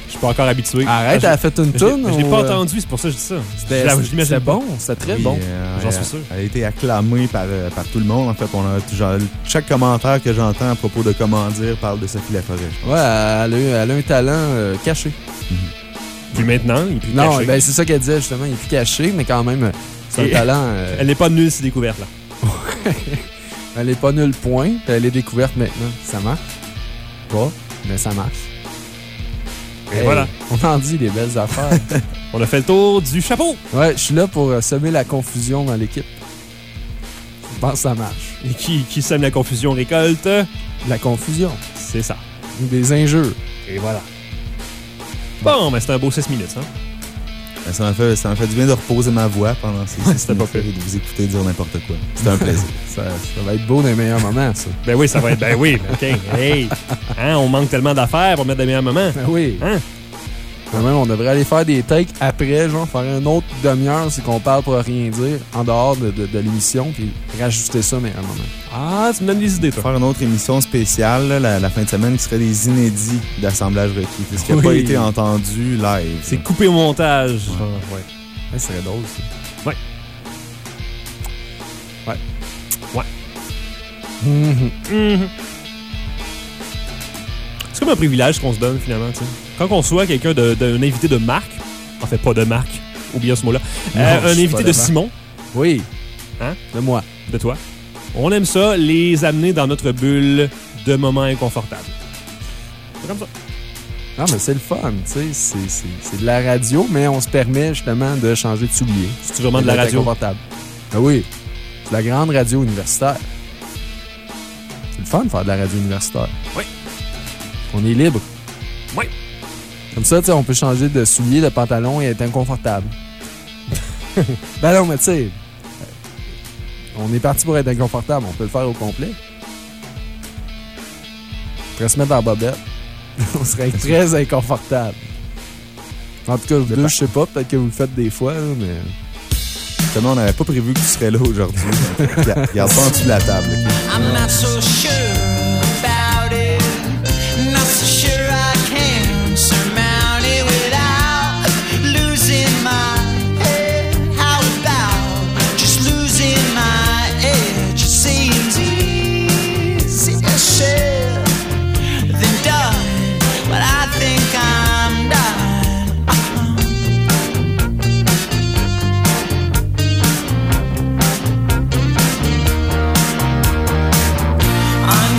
Je suis pas encore habitué. Arrête, elle a fait une toune. Je l'ai pas entendu, c'est pour ça que je dis ça. C'était bon, c'était très bon. J'en suis sûr. Elle a été acclamée par tout le monde. En fait, chaque commentaire que j'entends à propos de Comment dire parle de Sophie Laforêt. Ouais, elle a un talent caché. Puis maintenant, il est plus non, caché. Ben, c'est ça qu'elle disait, justement. Il est plus caché, mais quand même, c'est un talent. Elle n'est pas nulle, cette découverte-là. Elle n'est pas nulle, point. Puis elle est découverte maintenant. Ça marche. Pas, mais ça marche. Et voilà. On en dit des belles affaires. On a fait le tour du chapeau. Ouais, je suis là pour semer la confusion dans l'équipe. Je pense que ça marche. Et qui sème la confusion récolte? La confusion. C'est ça. Des injures. Et voilà. Bon, mais c'était un beau 6 minutes, hein? Ça m'a fait du bien de reposer ma voix pendant ces 6 minutes pas et de vous écouter dire n'importe quoi. C'était un plaisir. Ça va être beau dans les meilleurs moments, ça. Ben oui, ça va être... Ben oui, OK. Hey! Hein, on manque tellement d'affaires pour mettre des meilleurs moments. Ben oui. Hein? Quand même, on devrait aller faire des takes après, genre faire une autre demi-heure, c'est qu'on parle pour rien dire, en dehors de l'émission, puis rajouter ça, mais à un moment. Ah, tu me donnes des idées, toi. Faire une autre émission spéciale là, la fin de semaine qui serait des inédits d'assemblage requis. Ce qui n'a pas été entendu live. C'est coupé au montage. Ouais. Ouais, ça serait drôle, ça. Ouais. Ouais. Ouais. C'est comme un privilège qu'on se donne, finalement, tu sais. Quand on soit quelqu'un d'un invité de marque, en fait, pas de marque, oubliez ce mot-là, un invité de Simon. Oui. Hein? De moi. De toi. On aime ça, les amener dans notre bulle de moments inconfortables. C'est comme ça. Non, mais c'est le fun, tu sais. C'est de la radio, mais on se permet justement de changer de soulier. C'est vraiment de la radio. Confortable. Ah oui. C'est la grande radio universitaire. C'est le fun de faire de la radio universitaire. Oui. On est libre. Oui. Comme ça, tu sais, on peut changer de soulier, de pantalon et être inconfortable. Ben non, mais tu sais, on est parti pour être inconfortable. On peut le faire au complet. On pourrait se mettre dans la bobette. On serait très inconfortable. En tout cas, vous deux, je sais pas, peut-être que vous le faites des fois, là, mais... Justement, on n'avait pas prévu que tu serais là aujourd'hui. Garde pas en dessous de la table. Okay? I'm not so sure about it. Not so sure I can surmount it without losing my head. How about just losing my edge? It seems easier said than done, but I think I'm done. I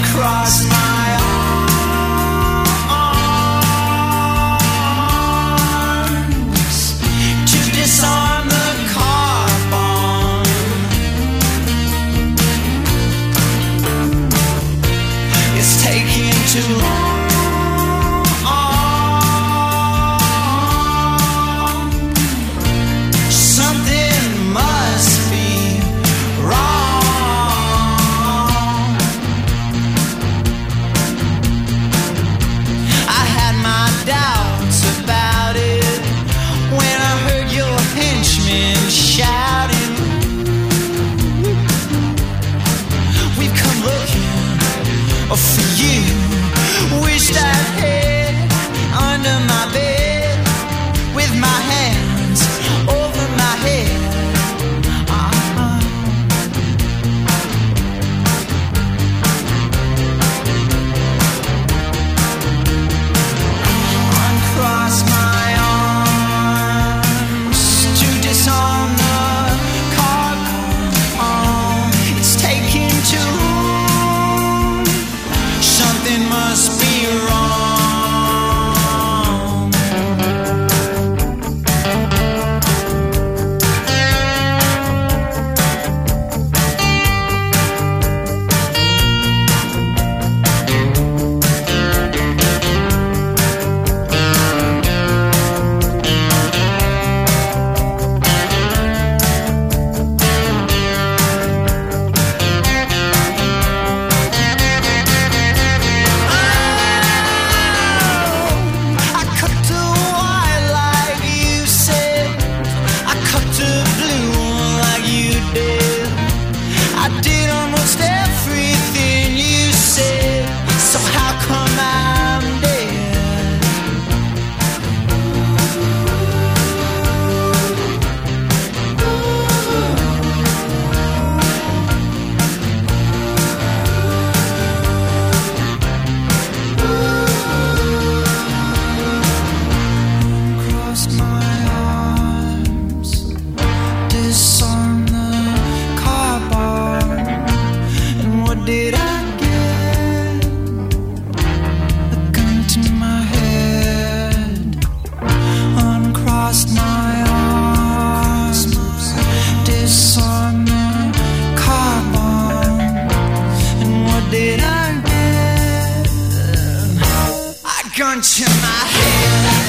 disarming car bomb. And what did I get? A gun to my head.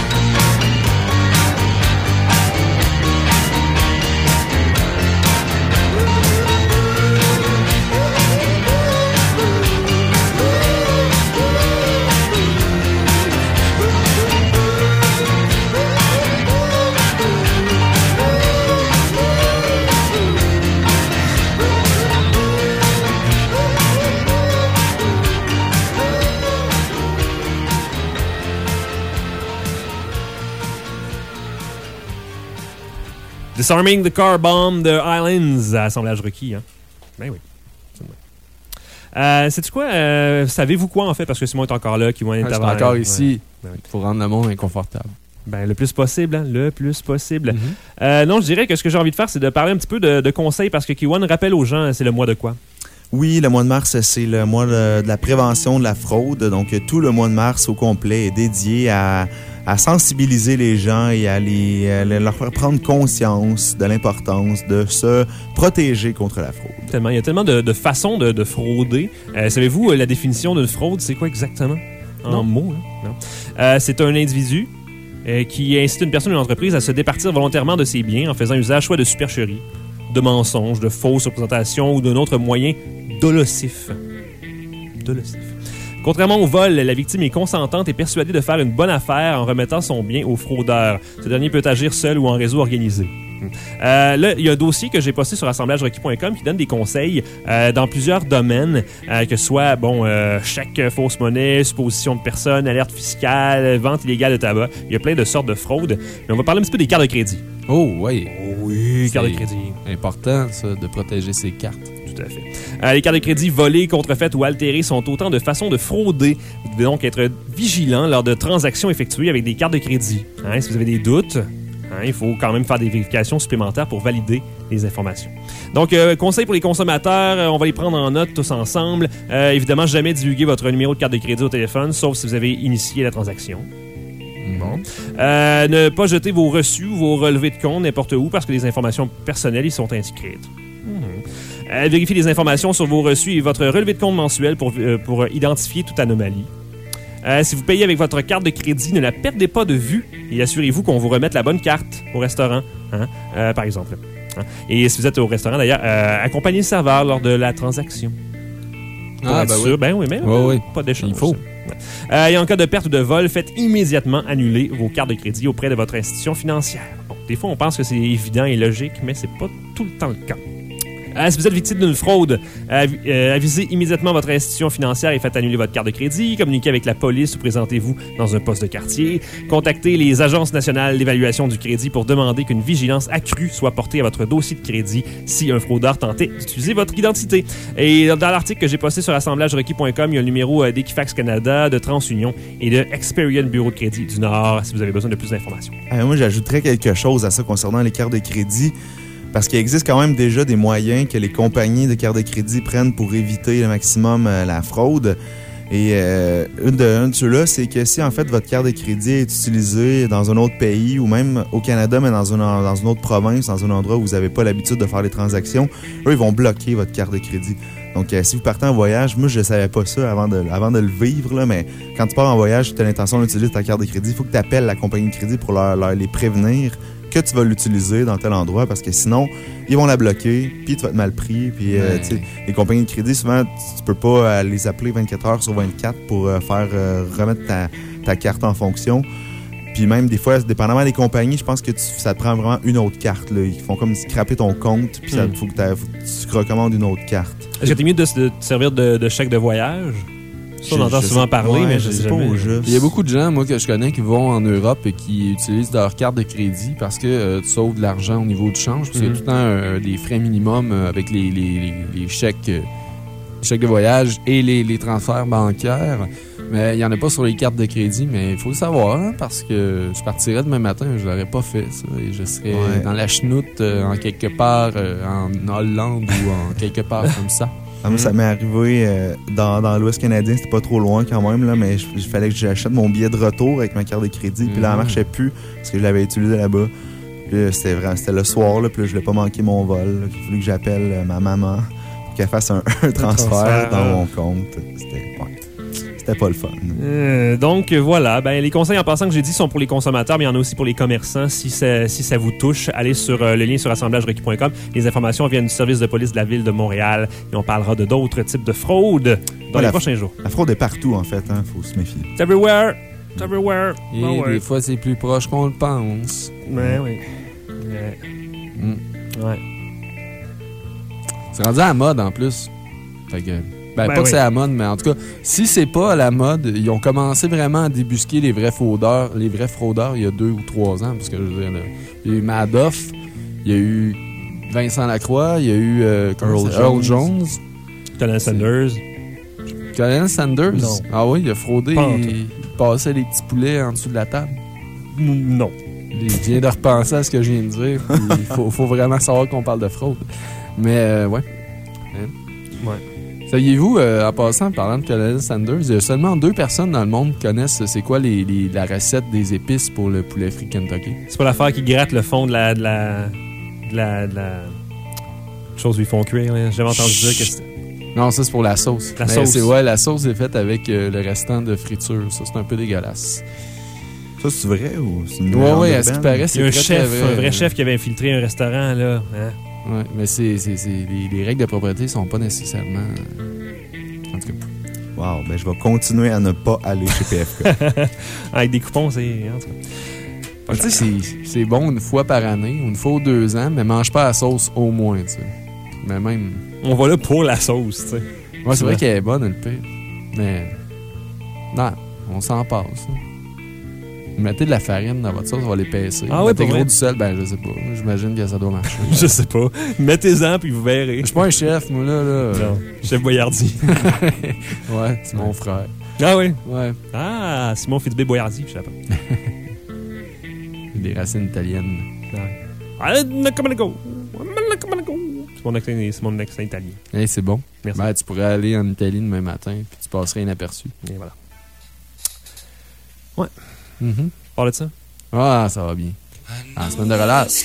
Disarming the Car Bomb de Islands, assemblage requis. Hein? Ben oui. C'est-tu quoi? Savez-vous quoi, en fait? Parce que Simon est encore là, qui va être encore ici ouais. pour rendre le monde inconfortable. Ben, le plus possible, hein? Le plus possible. Non, je dirais que ce que j'ai envie de faire, c'est de parler un petit peu de conseils, parce que Kiwan rappelle aux gens, c'est le mois de quoi? Oui, le mois de mars, c'est le mois de la prévention de la fraude. Donc, tout le mois de mars au complet est dédié à sensibiliser les gens et à leur faire prendre conscience de l'importance de se protéger contre la fraude. Il y a tellement de façons de frauder. Savez-vous la définition d'une fraude, c'est quoi exactement? En mots, hein? Non. C'est un individu qui incite une personne ou une entreprise à se départir volontairement de ses biens en faisant usage soit de supercherie, de mensonges, de fausses représentations ou d'un autre moyen dolosif. Contrairement au vol, la victime est consentante et persuadée de faire une bonne affaire en remettant son bien au fraudeur. Ce dernier peut agir seul ou en réseau organisé. Là, il y a un dossier que j'ai posté sur assemblagerequis.com qui donne des conseils dans plusieurs domaines, que ce soit chèque fausse monnaie, supposition de personnes, alerte fiscale, vente illégale de tabac. Il y a plein de sortes de fraudes. Mais on va parler un petit peu des cartes de crédit. Oh oui. Oui, cartes de crédit. Important, ça, de protéger ses cartes. Tout à fait. Les cartes de crédit volées, contrefaites ou altérées sont autant de façons de frauder. Vous devez donc être vigilant lors de transactions effectuées avec des cartes de crédit. Si vous avez des doutes, il faut quand même faire des vérifications supplémentaires pour valider les informations. Donc, conseil pour les consommateurs, on va les prendre en note tous ensemble. Évidemment, jamais divulguer votre numéro de carte de crédit au téléphone, sauf si vous avez initié la transaction. Bon. Ne pas jeter vos reçus ou vos relevés de compte n'importe où parce que les informations personnelles y sont inscrites. Vérifiez les informations sur vos reçus et votre relevé de compte mensuel pour identifier toute anomalie. Si vous payez avec votre carte de crédit, ne la perdez pas de vue et assurez-vous qu'on vous remette la bonne carte au restaurant, par exemple. Et si vous êtes au restaurant, d'ailleurs, accompagnez le serveur lors de la transaction. Pour être sûr. Oui. Pas d'échange. Il faut. Et en cas de perte ou de vol, faites immédiatement annuler vos cartes de crédit auprès de votre institution financière. Bon, des fois, on pense que c'est évident et logique, mais c'est pas tout le temps le cas. Si vous êtes victime d'une fraude, avisez immédiatement votre institution financière et faites annuler votre carte de crédit. Communiquez avec la police ou présentez-vous dans un poste de quartier. Contactez les agences nationales d'évaluation du crédit pour demander qu'une vigilance accrue soit portée à votre dossier de crédit si un fraudeur tentait d'utiliser votre identité. Et dans l'article que j'ai posté sur assemblagerequis.com, il y a le numéro d'Equifax Canada, de TransUnion et de Experian Bureau de crédit du Nord si vous avez besoin de plus d'informations. Moi, j'ajouterais quelque chose à ça concernant les cartes de crédit. Parce qu'il existe quand même déjà des moyens que les compagnies de cartes de crédit prennent pour éviter le maximum la fraude. Et un de ceux-là, c'est que si en fait votre carte de crédit est utilisée dans un autre pays ou même au Canada, mais dans une autre province, dans un endroit où vous n'avez pas l'habitude de faire des transactions, eux, ils vont bloquer votre carte de crédit. Donc, si vous partez en voyage, moi, je ne savais pas ça avant de le vivre, là, mais quand tu pars en voyage, tu as l'intention d'utiliser ta carte de crédit, il faut que tu appelles la compagnie de crédit pour les prévenir que tu vas l'utiliser dans tel endroit parce que sinon, ils vont la bloquer, puis tu vas être mal pris. Puis, les compagnies de crédit, souvent, tu peux pas les appeler 24 heures sur 24 pour faire remettre ta carte en fonction. Puis même, des fois, dépendamment des compagnies, je pense que ça te prend vraiment une autre carte. Là. Ils font comme scraper ton compte, puis il faut que tu recommandes une autre carte. Est-ce que t'es mieux de te servir de chèque de voyage? Ça, on entend souvent parler, mais je sais pas au juste. Il y a beaucoup de gens, moi, que je connais qui vont en Europe et qui utilisent leur carte de crédit parce que tu sauves de l'argent au niveau du change. Parce qu'il y a tout le temps des frais minimums avec les chèques de voyage et les transferts bancaires. Mais il n'y en a pas sur les cartes de crédit, mais il faut le savoir, hein, parce que je partirais demain matin, je l'aurais pas fait, ça. Et je serais dans la chenoute, en quelque part, en Hollande ou en quelque part comme ça. Moi, ça m'est arrivé dans l'Ouest canadien, c'était pas trop loin quand même, là, mais il fallait que j'achète mon billet de retour avec ma carte de crédit, puis là, elle marchait plus parce que je l'avais utilisé là-bas. C'était le soir, là, puis là, je voulais pas manquer mon vol. Là. Il a fallu que j'appelle ma maman pour qu'elle fasse un transfert dans mon compte. C'était pas le fun. Donc voilà, les conseils en passant que j'ai dit sont pour les consommateurs, mais il y en a aussi pour les commerçants. Si ça vous touche, allez sur le lien sur assemblagerequis.com. Les informations viennent du service de police de la ville de Montréal et on parlera de d'autres types de fraudes dans les prochains jours. La fraude est partout, en fait. Faut se méfier. It's everywhere. It's everywhere. Et des fois, c'est plus proche qu'on le pense. Oui. Ouais. C'est rendu à la mode, en plus. Fait que... pas que c'est à la mode, mais en tout cas, si c'est pas à la mode, ils ont commencé vraiment à débusquer les vrais fraudeurs il y a 2 ou 3 ans. Parce que je veux dire, il y a eu Madoff, il y a eu Vincent Lacroix, il y a eu Earl Jones. Colin Sanders. Colin Sanders? Non. Ah oui, il a fraudé, il passait les petits poulets en dessous de la table. Non. Il vient de repenser à ce que je viens de dire. Il faut vraiment savoir qu'on parle de fraude. Mais, ouais. Saviez-vous, en passant, en parlant de Colonel Sanders, il y a seulement 2 personnes dans le monde qui connaissent c'est quoi la recette des épices pour le poulet frit Kentucky. C'est pas l'affaire qui gratte le fond de la chose où ils font cuire. Là. J'avais entendu dire que c'était... Non, ça, c'est pour la sauce. La sauce. La sauce est faite avec le restant de friture. Ça, c'est un peu dégueulasse. Ça, c'est vrai ou c'est une Oui, à ce qui paraît, c'est Il y a un vrai chef qui avait infiltré un restaurant, là. Hein? Oui, mais les règles de propreté sont pas nécessairement... En tout cas... Wow, je vais continuer à ne pas aller chez PFK. Avec des coupons, c'est... En tout cas, tu sais, c'est bon une fois par année, ou une fois ou 2 ans, mais mange pas la sauce au moins, tu sais. Mais même... On va là pour la sauce, tu sais. Ouais, c'est vrai qu'elle est bonne, le pire. Mais... Non, on s'en passe. Hein. Mettez de la farine dans votre sauce, on va l'épaisser. Ah ouais, mettez gros du sel, je sais pas. J'imagine que ça doit marcher. Je sais pas. Mettez-en, puis vous verrez. Je suis pas un chef, moi, là. Non, chef Boyardi. Ouais, c'est mon frère. Ah oui? Ouais. Ah, Simon Fitzbé Boyardi, je sais pas. Des racines italiennes. C'est mon accent italien. Hey, c'est bon. Merci. Tu pourrais aller en Italie demain matin, puis tu passerais inaperçu. Et voilà. Ouais. Mm-hmm. Parle de ça? Ah, ça va bien. En semaine de relâche.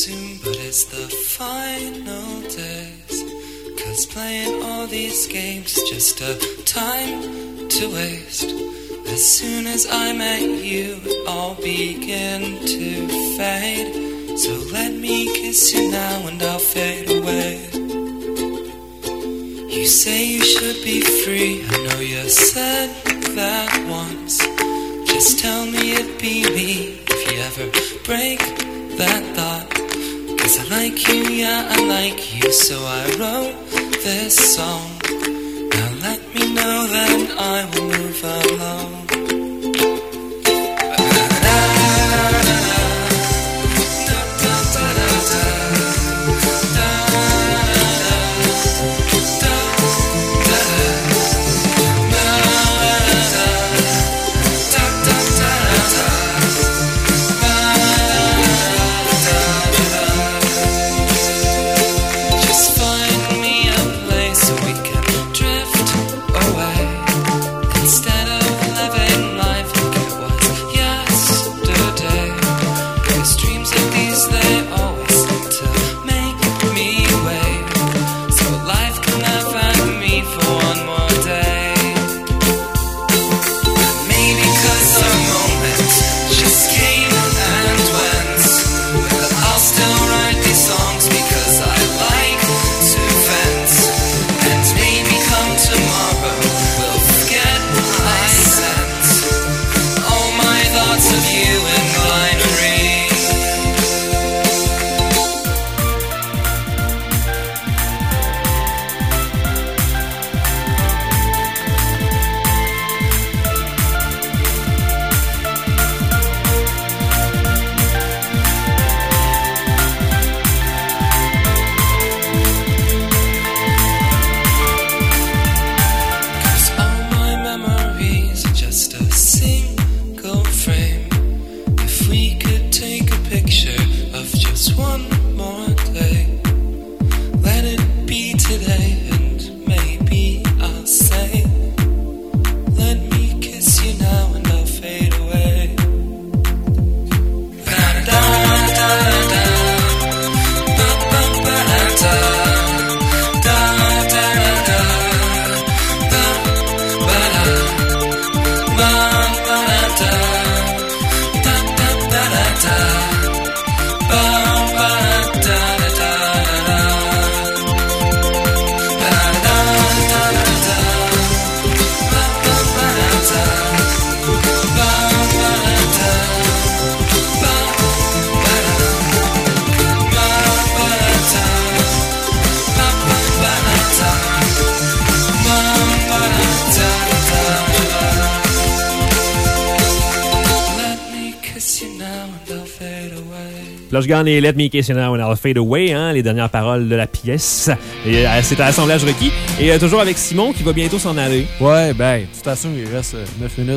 Cause playing all these games is just a time to waste. As soon as I met you, it all began to fade. So let me kiss you now and I'll fade away. You say you should be free, I know you said that once. Just tell me it'd be me if you ever break that thought. Cause I like you, yeah, I like you, so I wrote this song. Now let me know that I will move along. Instead of living Flush Gun et Let Me Kiss You Now and I'll Fade Away, hein, les dernières paroles de la pièce. Et c'est à l'assemblage requis. Et toujours avec Simon qui va bientôt s'en aller. Ouais, ben, de toute façon, il reste 9 minutes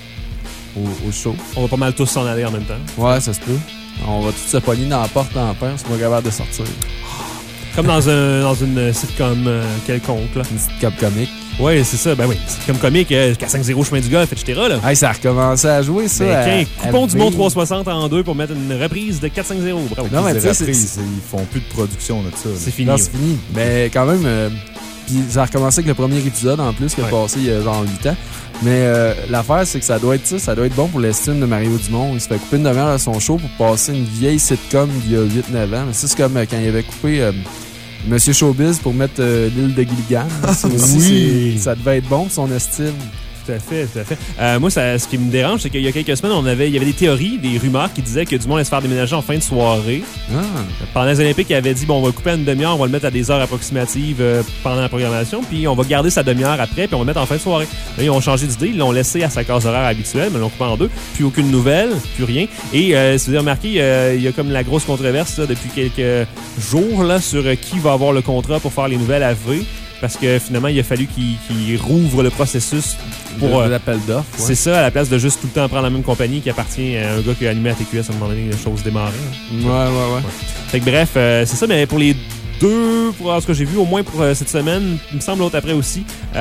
au show. On va pas mal tous s'en aller en même temps. Ouais, ça se peut. On va tous se pogner dans la porte en pince, on va capable de sortir. Comme dans une sitcom quelconque, là. Une sitcom comique. Ouais, c'est ça. Ben oui, sitcom comique, 4-5-0 chemin du golf, etc. Là. Hey, ça a recommencé à jouer, ça. Ben, coupons du Mont 360 en deux pour mettre une reprise de 4-5-0. Bravo. Non, mais tu sais, ils font plus de production de ça. C'est fini. Non, c'est fini. Mais quand même, puis ça a recommencé avec le premier épisode en plus qui est passé il y a genre 8 ans. Mais l'affaire, c'est que ça doit être ça. Ça doit être bon pour l'estime de Mario Dumont. Il se fait couper une demi-heure à son show pour passer une vieille sitcom d'il y a 8-9 ans. Mais ça, c'est comme quand il avait coupé Monsieur Showbiz pour mettre l'île de Gilligan. Oui. Ça devait être bon pour son estime. Tout à fait, tout à fait. Moi, ce qui me dérange, c'est qu'il y a quelques semaines, il y avait des théories, des rumeurs qui disaient que Dumont allait se faire déménager en fin de soirée. Ah. Pendant les Olympiques, il avait dit, bon, on va couper à une demi-heure, on va le mettre à des heures approximatives pendant la programmation, puis on va garder sa demi-heure après, puis on va le mettre en fin de soirée. Là, ils ont changé d'idée, ils l'ont laissé à sa case horaire habituelle, mais ils l'ont coupé en deux, puis aucune nouvelle, plus rien. Et si vous avez remarqué, il y a comme la grosse controverse là, depuis quelques jours là, sur qui va avoir le contrat pour faire les nouvelles à V. Parce que finalement, il a fallu qu'il rouvre le processus pour l'appel d'offres. Ouais. C'est ça, à la place de juste tout le temps prendre la même compagnie qui appartient à un gars qui a animé à TQS à un moment donné, les choses démarrées. Ouais. Fait que bref, c'est ça, mais pour les deux, pour ce que j'ai vu, au moins pour cette semaine, il me semble l'autre après aussi,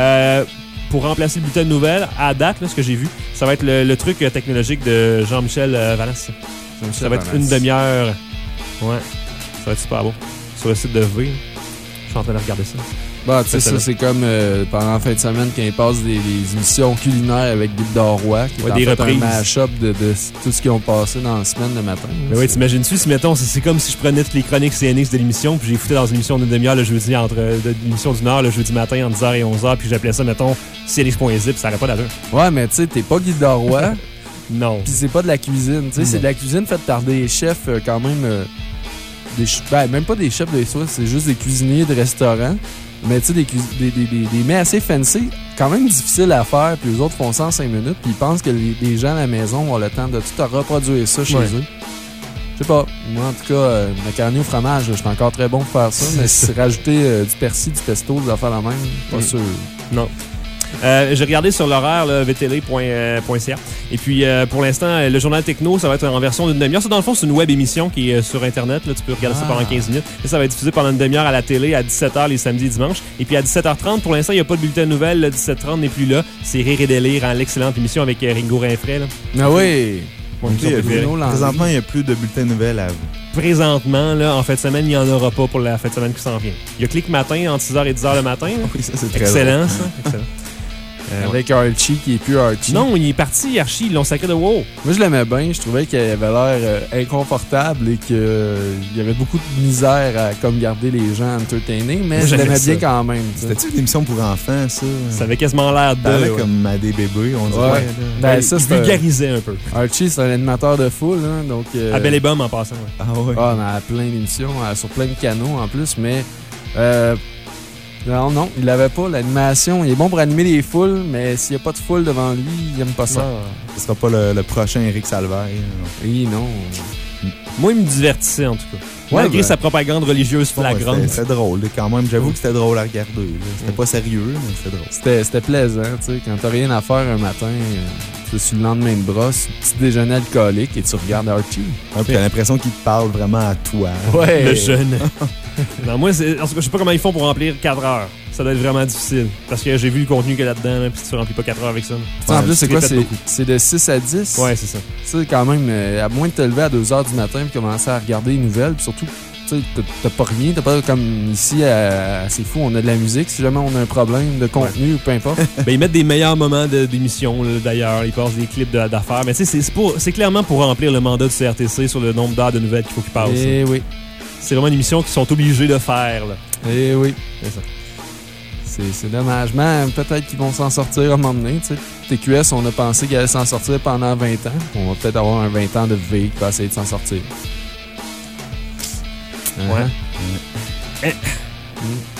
pour remplacer le bulletin de nouvelles, à date, là, ce que j'ai vu, ça va être le truc technologique de Jean-Michel Valence. Ça va être une demi-heure. Ouais, ça va être super beau. Sur le site de V. Je suis en train de regarder ça. Bah, tu sais, ça, c'est comme pendant la fin de semaine quand ils passent des émissions culinaires avec Gilda Roy, qui est en fait un mash-up de tout ce qu'ils ont passé dans la semaine le matin. Mais oui, t'imagines-tu, si mettons, c'est comme si je prenais toutes les chroniques CNX de l'émission, puis j'ai foutu dans une émission d'une demi-heure le jeudi, l'émission d'une heure le jeudi matin entre 10h et 11h, puis j'appelais ça, mettons, CNX.zip, ça n'aurait pas d'allure. Ouais, mais tu sais, t'es pas Gilda Roy. Non. Puis c'est pas de la cuisine, tu sais, c'est de la cuisine faite par des chefs quand même. Même pas des chefs de soie, c'est juste des cuisiniers de restaurants. Mais tu sais, des mets assez fancy, quand même difficiles à faire, puis les autres font ça en 5 minutes, puis ils pensent que les gens à la maison ont le temps de tout reproduire ça chez eux. Je sais pas. Moi, en tout cas, macaroni au fromage, je suis encore très bon pour faire ça, mais si rajouter du persil, du pesto, des affaires la même, pas sûr. Non. J'ai regardé sur l'horaire, vtl.ca. Et puis, pour l'instant, le journal techno, ça va être en version d'une demi-heure. Ça, dans le fond, c'est une web émission qui est sur Internet. Là, tu peux regarder ça pendant 15 minutes. Et ça va être diffusé pendant une demi-heure à la télé à 17h les samedis et dimanches. Et puis, à 17h30, pour l'instant, il n'y a pas de bulletin de nouvelles. Le 17h30 n'est plus là. C'est Rire et délire, hein, l'excellente émission avec Ringo Rinfray. Là. Ah oui! Présentement, il n'y a plus de bulletin de nouvelles à vous. Présentement, là, en fin de semaine, il n'y en aura pas pour la fin de semaine qui s'en vient. Il y a Clic Matin entre 6h et 10h le matin. Oui, ça, c'est très excellent, drôle. ça. Excellent. Avec Archie qui est plus Archie. Non, il est parti, Archie, ils l'ont sacré de wow. Moi, je l'aimais bien. Je trouvais qu'il avait l'air inconfortable et qu'il y avait beaucoup de misère à comme garder les gens entertainés, mais moi, je l'aimais bien quand même. C'était-tu une émission pour enfants, ça? Ça avait quasiment l'air de... comme à des bébés, on dirait. Ouais. Ben, ça, il vulgarisait un peu. Archie, c'est un animateur de foule, hein, donc... À Belle et Bomme, en passant. Ouais. Ah ouais? Ah, mais à plein d'émissions, sur plein de canaux, en plus, mais... Non, il l'avait pas, l'animation. Il est bon pour animer les foules, mais s'il n'y a pas de foule devant lui, il aime pas ça. Non, ce sera pas le prochain Éric Salvaille. Oui, non. Moi, il me divertissait, en tout cas. Ouais, malgré sa propagande religieuse flagrante. C'était drôle, quand même. J'avoue que c'était drôle à regarder. C'était pas sérieux, mais c'était drôle. C'était plaisant, tu sais. Quand t'as rien à faire un matin, tu es sur le lendemain de brosse, petit déjeuner alcoolique et tu regardes Archie. Ouais, puis t'as l'impression qu'il te parle vraiment à toi. Ouais. Le jeune. Non, moi, je sais pas comment ils font pour remplir 4 heures. Ça doit être vraiment difficile. Parce que j'ai vu le contenu qu'il y a là-dedans, là, puis tu remplis pas 4 heures avec ça. En plus, c'est quoi? C'est de 6 à 10? Ouais, c'est ça. Tu sais, quand même, à moins de te lever à 2 heures du matin et commencer à regarder les nouvelles, puis surtout, tu sais, t'as pas rien, t'as pas comme ici, c'est fou, on a de la musique. Si jamais on a un problème de contenu ou peu importe. Ben, ils mettent des meilleurs moments d'émission, d'ailleurs. Ils passent des clips d'affaires. Mais tu sais, c'est clairement pour remplir le mandat du CRTC sur le nombre d'heures de nouvelles qu'il faut qu'ils passent. Eh oui. C'est vraiment une émission qu'ils sont obligés de faire, là. Eh oui. C'est ça. C'est dommage. Mais peut-être qu'ils vont s'en sortir à un moment donné. T'sais. TQS, on a pensé qu'ils allaient s'en sortir pendant 20 ans. On va peut-être avoir un 20 ans de V qui va essayer de s'en sortir. Ouais.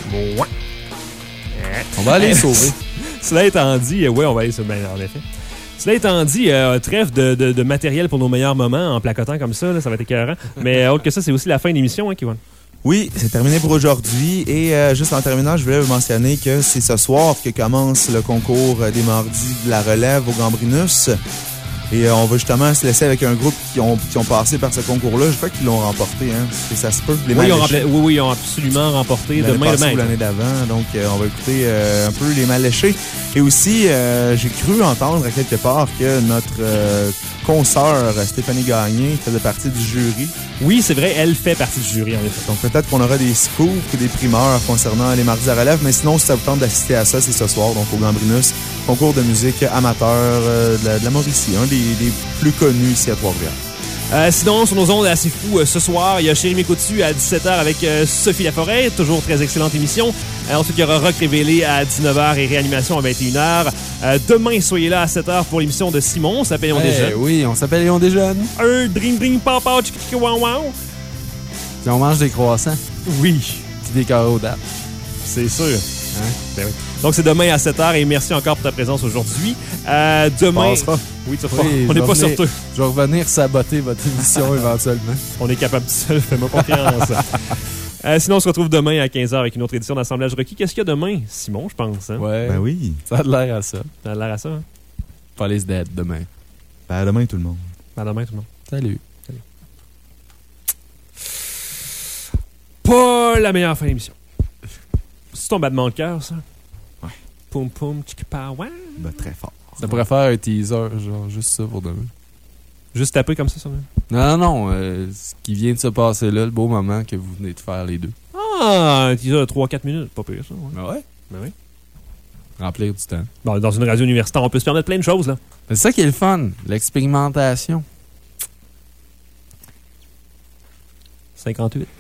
On va aller les sauver. Cela étant dit, ouais, on va aller sauver. Ben, en effet. Cela étant dit, trêve de matériel pour nos meilleurs moments en placotant comme ça, là, ça va être écœurant. Mais autre que ça, c'est aussi la fin de l'émission, hein, Kiwan? Oui, c'est terminé pour aujourd'hui. Et juste en terminant, je voulais vous mentionner que c'est ce soir que commence le concours des mardis de la relève au Gambrinus. Et on va justement se laisser avec un groupe qui ont passé par ce concours-là. Je crois qu'ils l'ont remporté, hein. Et ça se peut. Oui, ils ont absolument remporté demain le maître. L'année d'avant. Donc, on va écouter un peu les mal léchés. Et aussi, j'ai cru entendre à quelque part que notre consoeur Stéphanie Gagné faisait partie du jury. Oui, c'est vrai, elle fait partie du jury, en effet. Donc, peut-être qu'on aura des scoops et des primeurs concernant les mardis à relève. Mais sinon, si ça vous tente d'assister à ça, c'est ce soir, donc au Gambrinus. Concours de musique amateur de la Mauricie, un des plus connus ici à Trois-Rivières. Sinon, sur nos ondes assez fous, ce soir, il y a Chérie Mécoutu à 17h avec Sophie Laforêt, toujours très excellente émission. Ensuite, il y aura Rock Révélé à 19h et Réanimation à 21h. Demain, soyez là à 7h pour l'émission de Simon, on s'appelle Léon Desjeunes. Oui, on s'appelle Léon Desjeunes. Un dring dring papa tchiki wow wow. Puis on mange des croissants. Oui. Puis des carreaux d'app. C'est sûr. Hein? Ben oui. Donc, c'est demain à 7h et merci encore pour ta présence aujourd'hui. Demain. Oui, tu on n'est pas sur tout. Je vais revenir saboter votre émission éventuellement. On est capable de ça, fais-moi confiance. Sinon, on se retrouve demain à 15h avec une autre édition d'Assemblage requis. Qu'est-ce qu'il y a demain, Simon, je pense? Hein? Ouais. Ben oui. Ça a l'air à ça. Ça a l'air à ça, hein? Police Dead demain. Ben demain, tout le monde. Ben demain, tout le monde. Salut. Pas la meilleure fin d'émission. C'est ton battement de cœur, ça? Ouais. Poum poum, tchiki-pa, ouais. Ben, très fort. Ça pourrait faire un teaser, genre juste ça pour demain. Juste taper comme ça, ça même? Non. Ce qui vient de se passer là, le beau moment que vous venez de faire les deux. Ah, un teaser de 3-4 minutes. Pas pire, ça. Ouais. Ben ouais. Ben oui. Remplir du temps. Bon, dans une radio universitaire, on peut se permettre plein de choses, là. C'est ça qui est le fun, l'expérimentation. 58.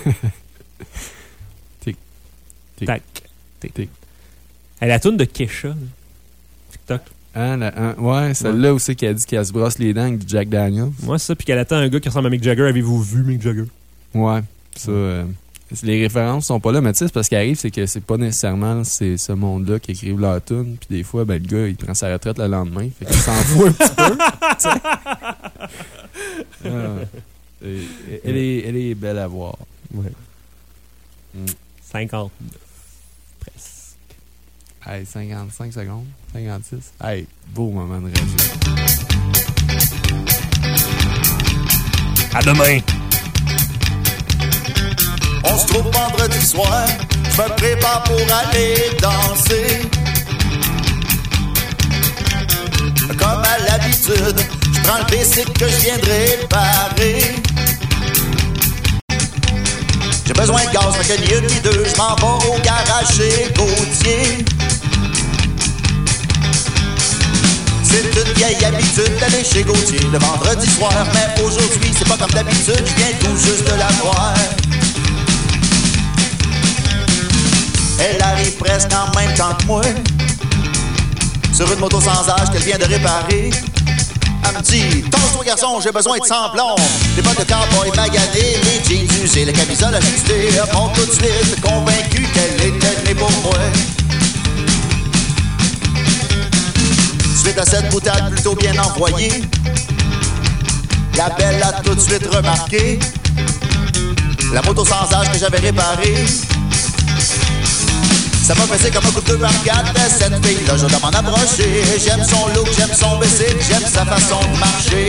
Tic. Tac. Tic. Elle a la toune de Kesha, là. TikTok. Ouais, celle-là aussi qui a dit qu'elle se brosse les dents avec du Jack Daniels. Ouais, c'est ça. Puis qu'elle attend un gars qui ressemble à Mick Jagger. Avez-vous vu Mick Jagger? Ouais. Ça, les références sont pas là, mais tu sais, c'est parce qu'il arrive, c'est que c'est pas nécessairement ce monde-là qui écrivent leur tune. Puis des fois, ben, le gars, il prend sa retraite le lendemain. Fait qu'il s'en fout un petit peu. Elle est belle à voir. Ouais. 50. Presque. Hey, 55 secondes. 56. Hey, beau moment de radio. À demain. On se trouve vendredi soir, je me prépare pour aller danser. Comme à l'habitude, je prends le bicycle que je viendrai réparer. J'ai besoin de gaz, fait que mieux que deux, je m'en vais au garage chez Gauthier. C'est une vieille habitude d'aller chez Gauthier le vendredi soir, mais aujourd'hui c'est pas comme d'habitude, je viens tout juste de la voir. Elle arrive presque en même temps que moi, sur une moto sans âge qu'elle vient de réparer. Elle me dit, tonce-toi garçon, j'ai besoin de samplon. Les bottes de cowboy maganées, les jeans usés, la camisole ajustée. Elle monte tout de suite, convaincue qu'elle était née pour moi. Suite à cette boutade plutôt bien envoyée, la belle a tout de suite remarqué la moto sans âge que j'avais réparée. Ça m'a passé comme un coup de 2 par 4. Cette fille-là, je dois m'en approcher. J'aime son look, j'aime son bicycle, j'aime sa façon de marcher.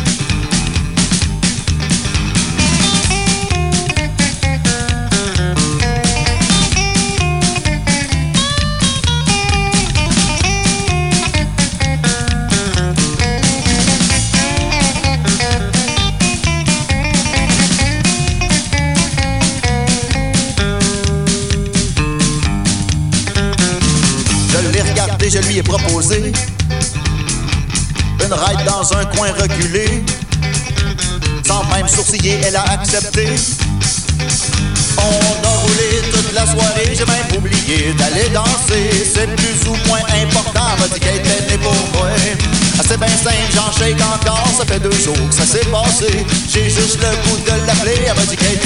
Je lui ai proposé une ride dans un coin reculé. Sans même sourciller, elle a accepté. On a roulé toute la soirée, j'ai même oublié d'aller danser. C'est plus ou moins important, m'a dit qu'elle était née pour moi. C'est bien simple, j'en shake encore, ça fait 2 jours que ça s'est passé. J'ai juste le goût de l'appeler, elle m'a dit qu'elle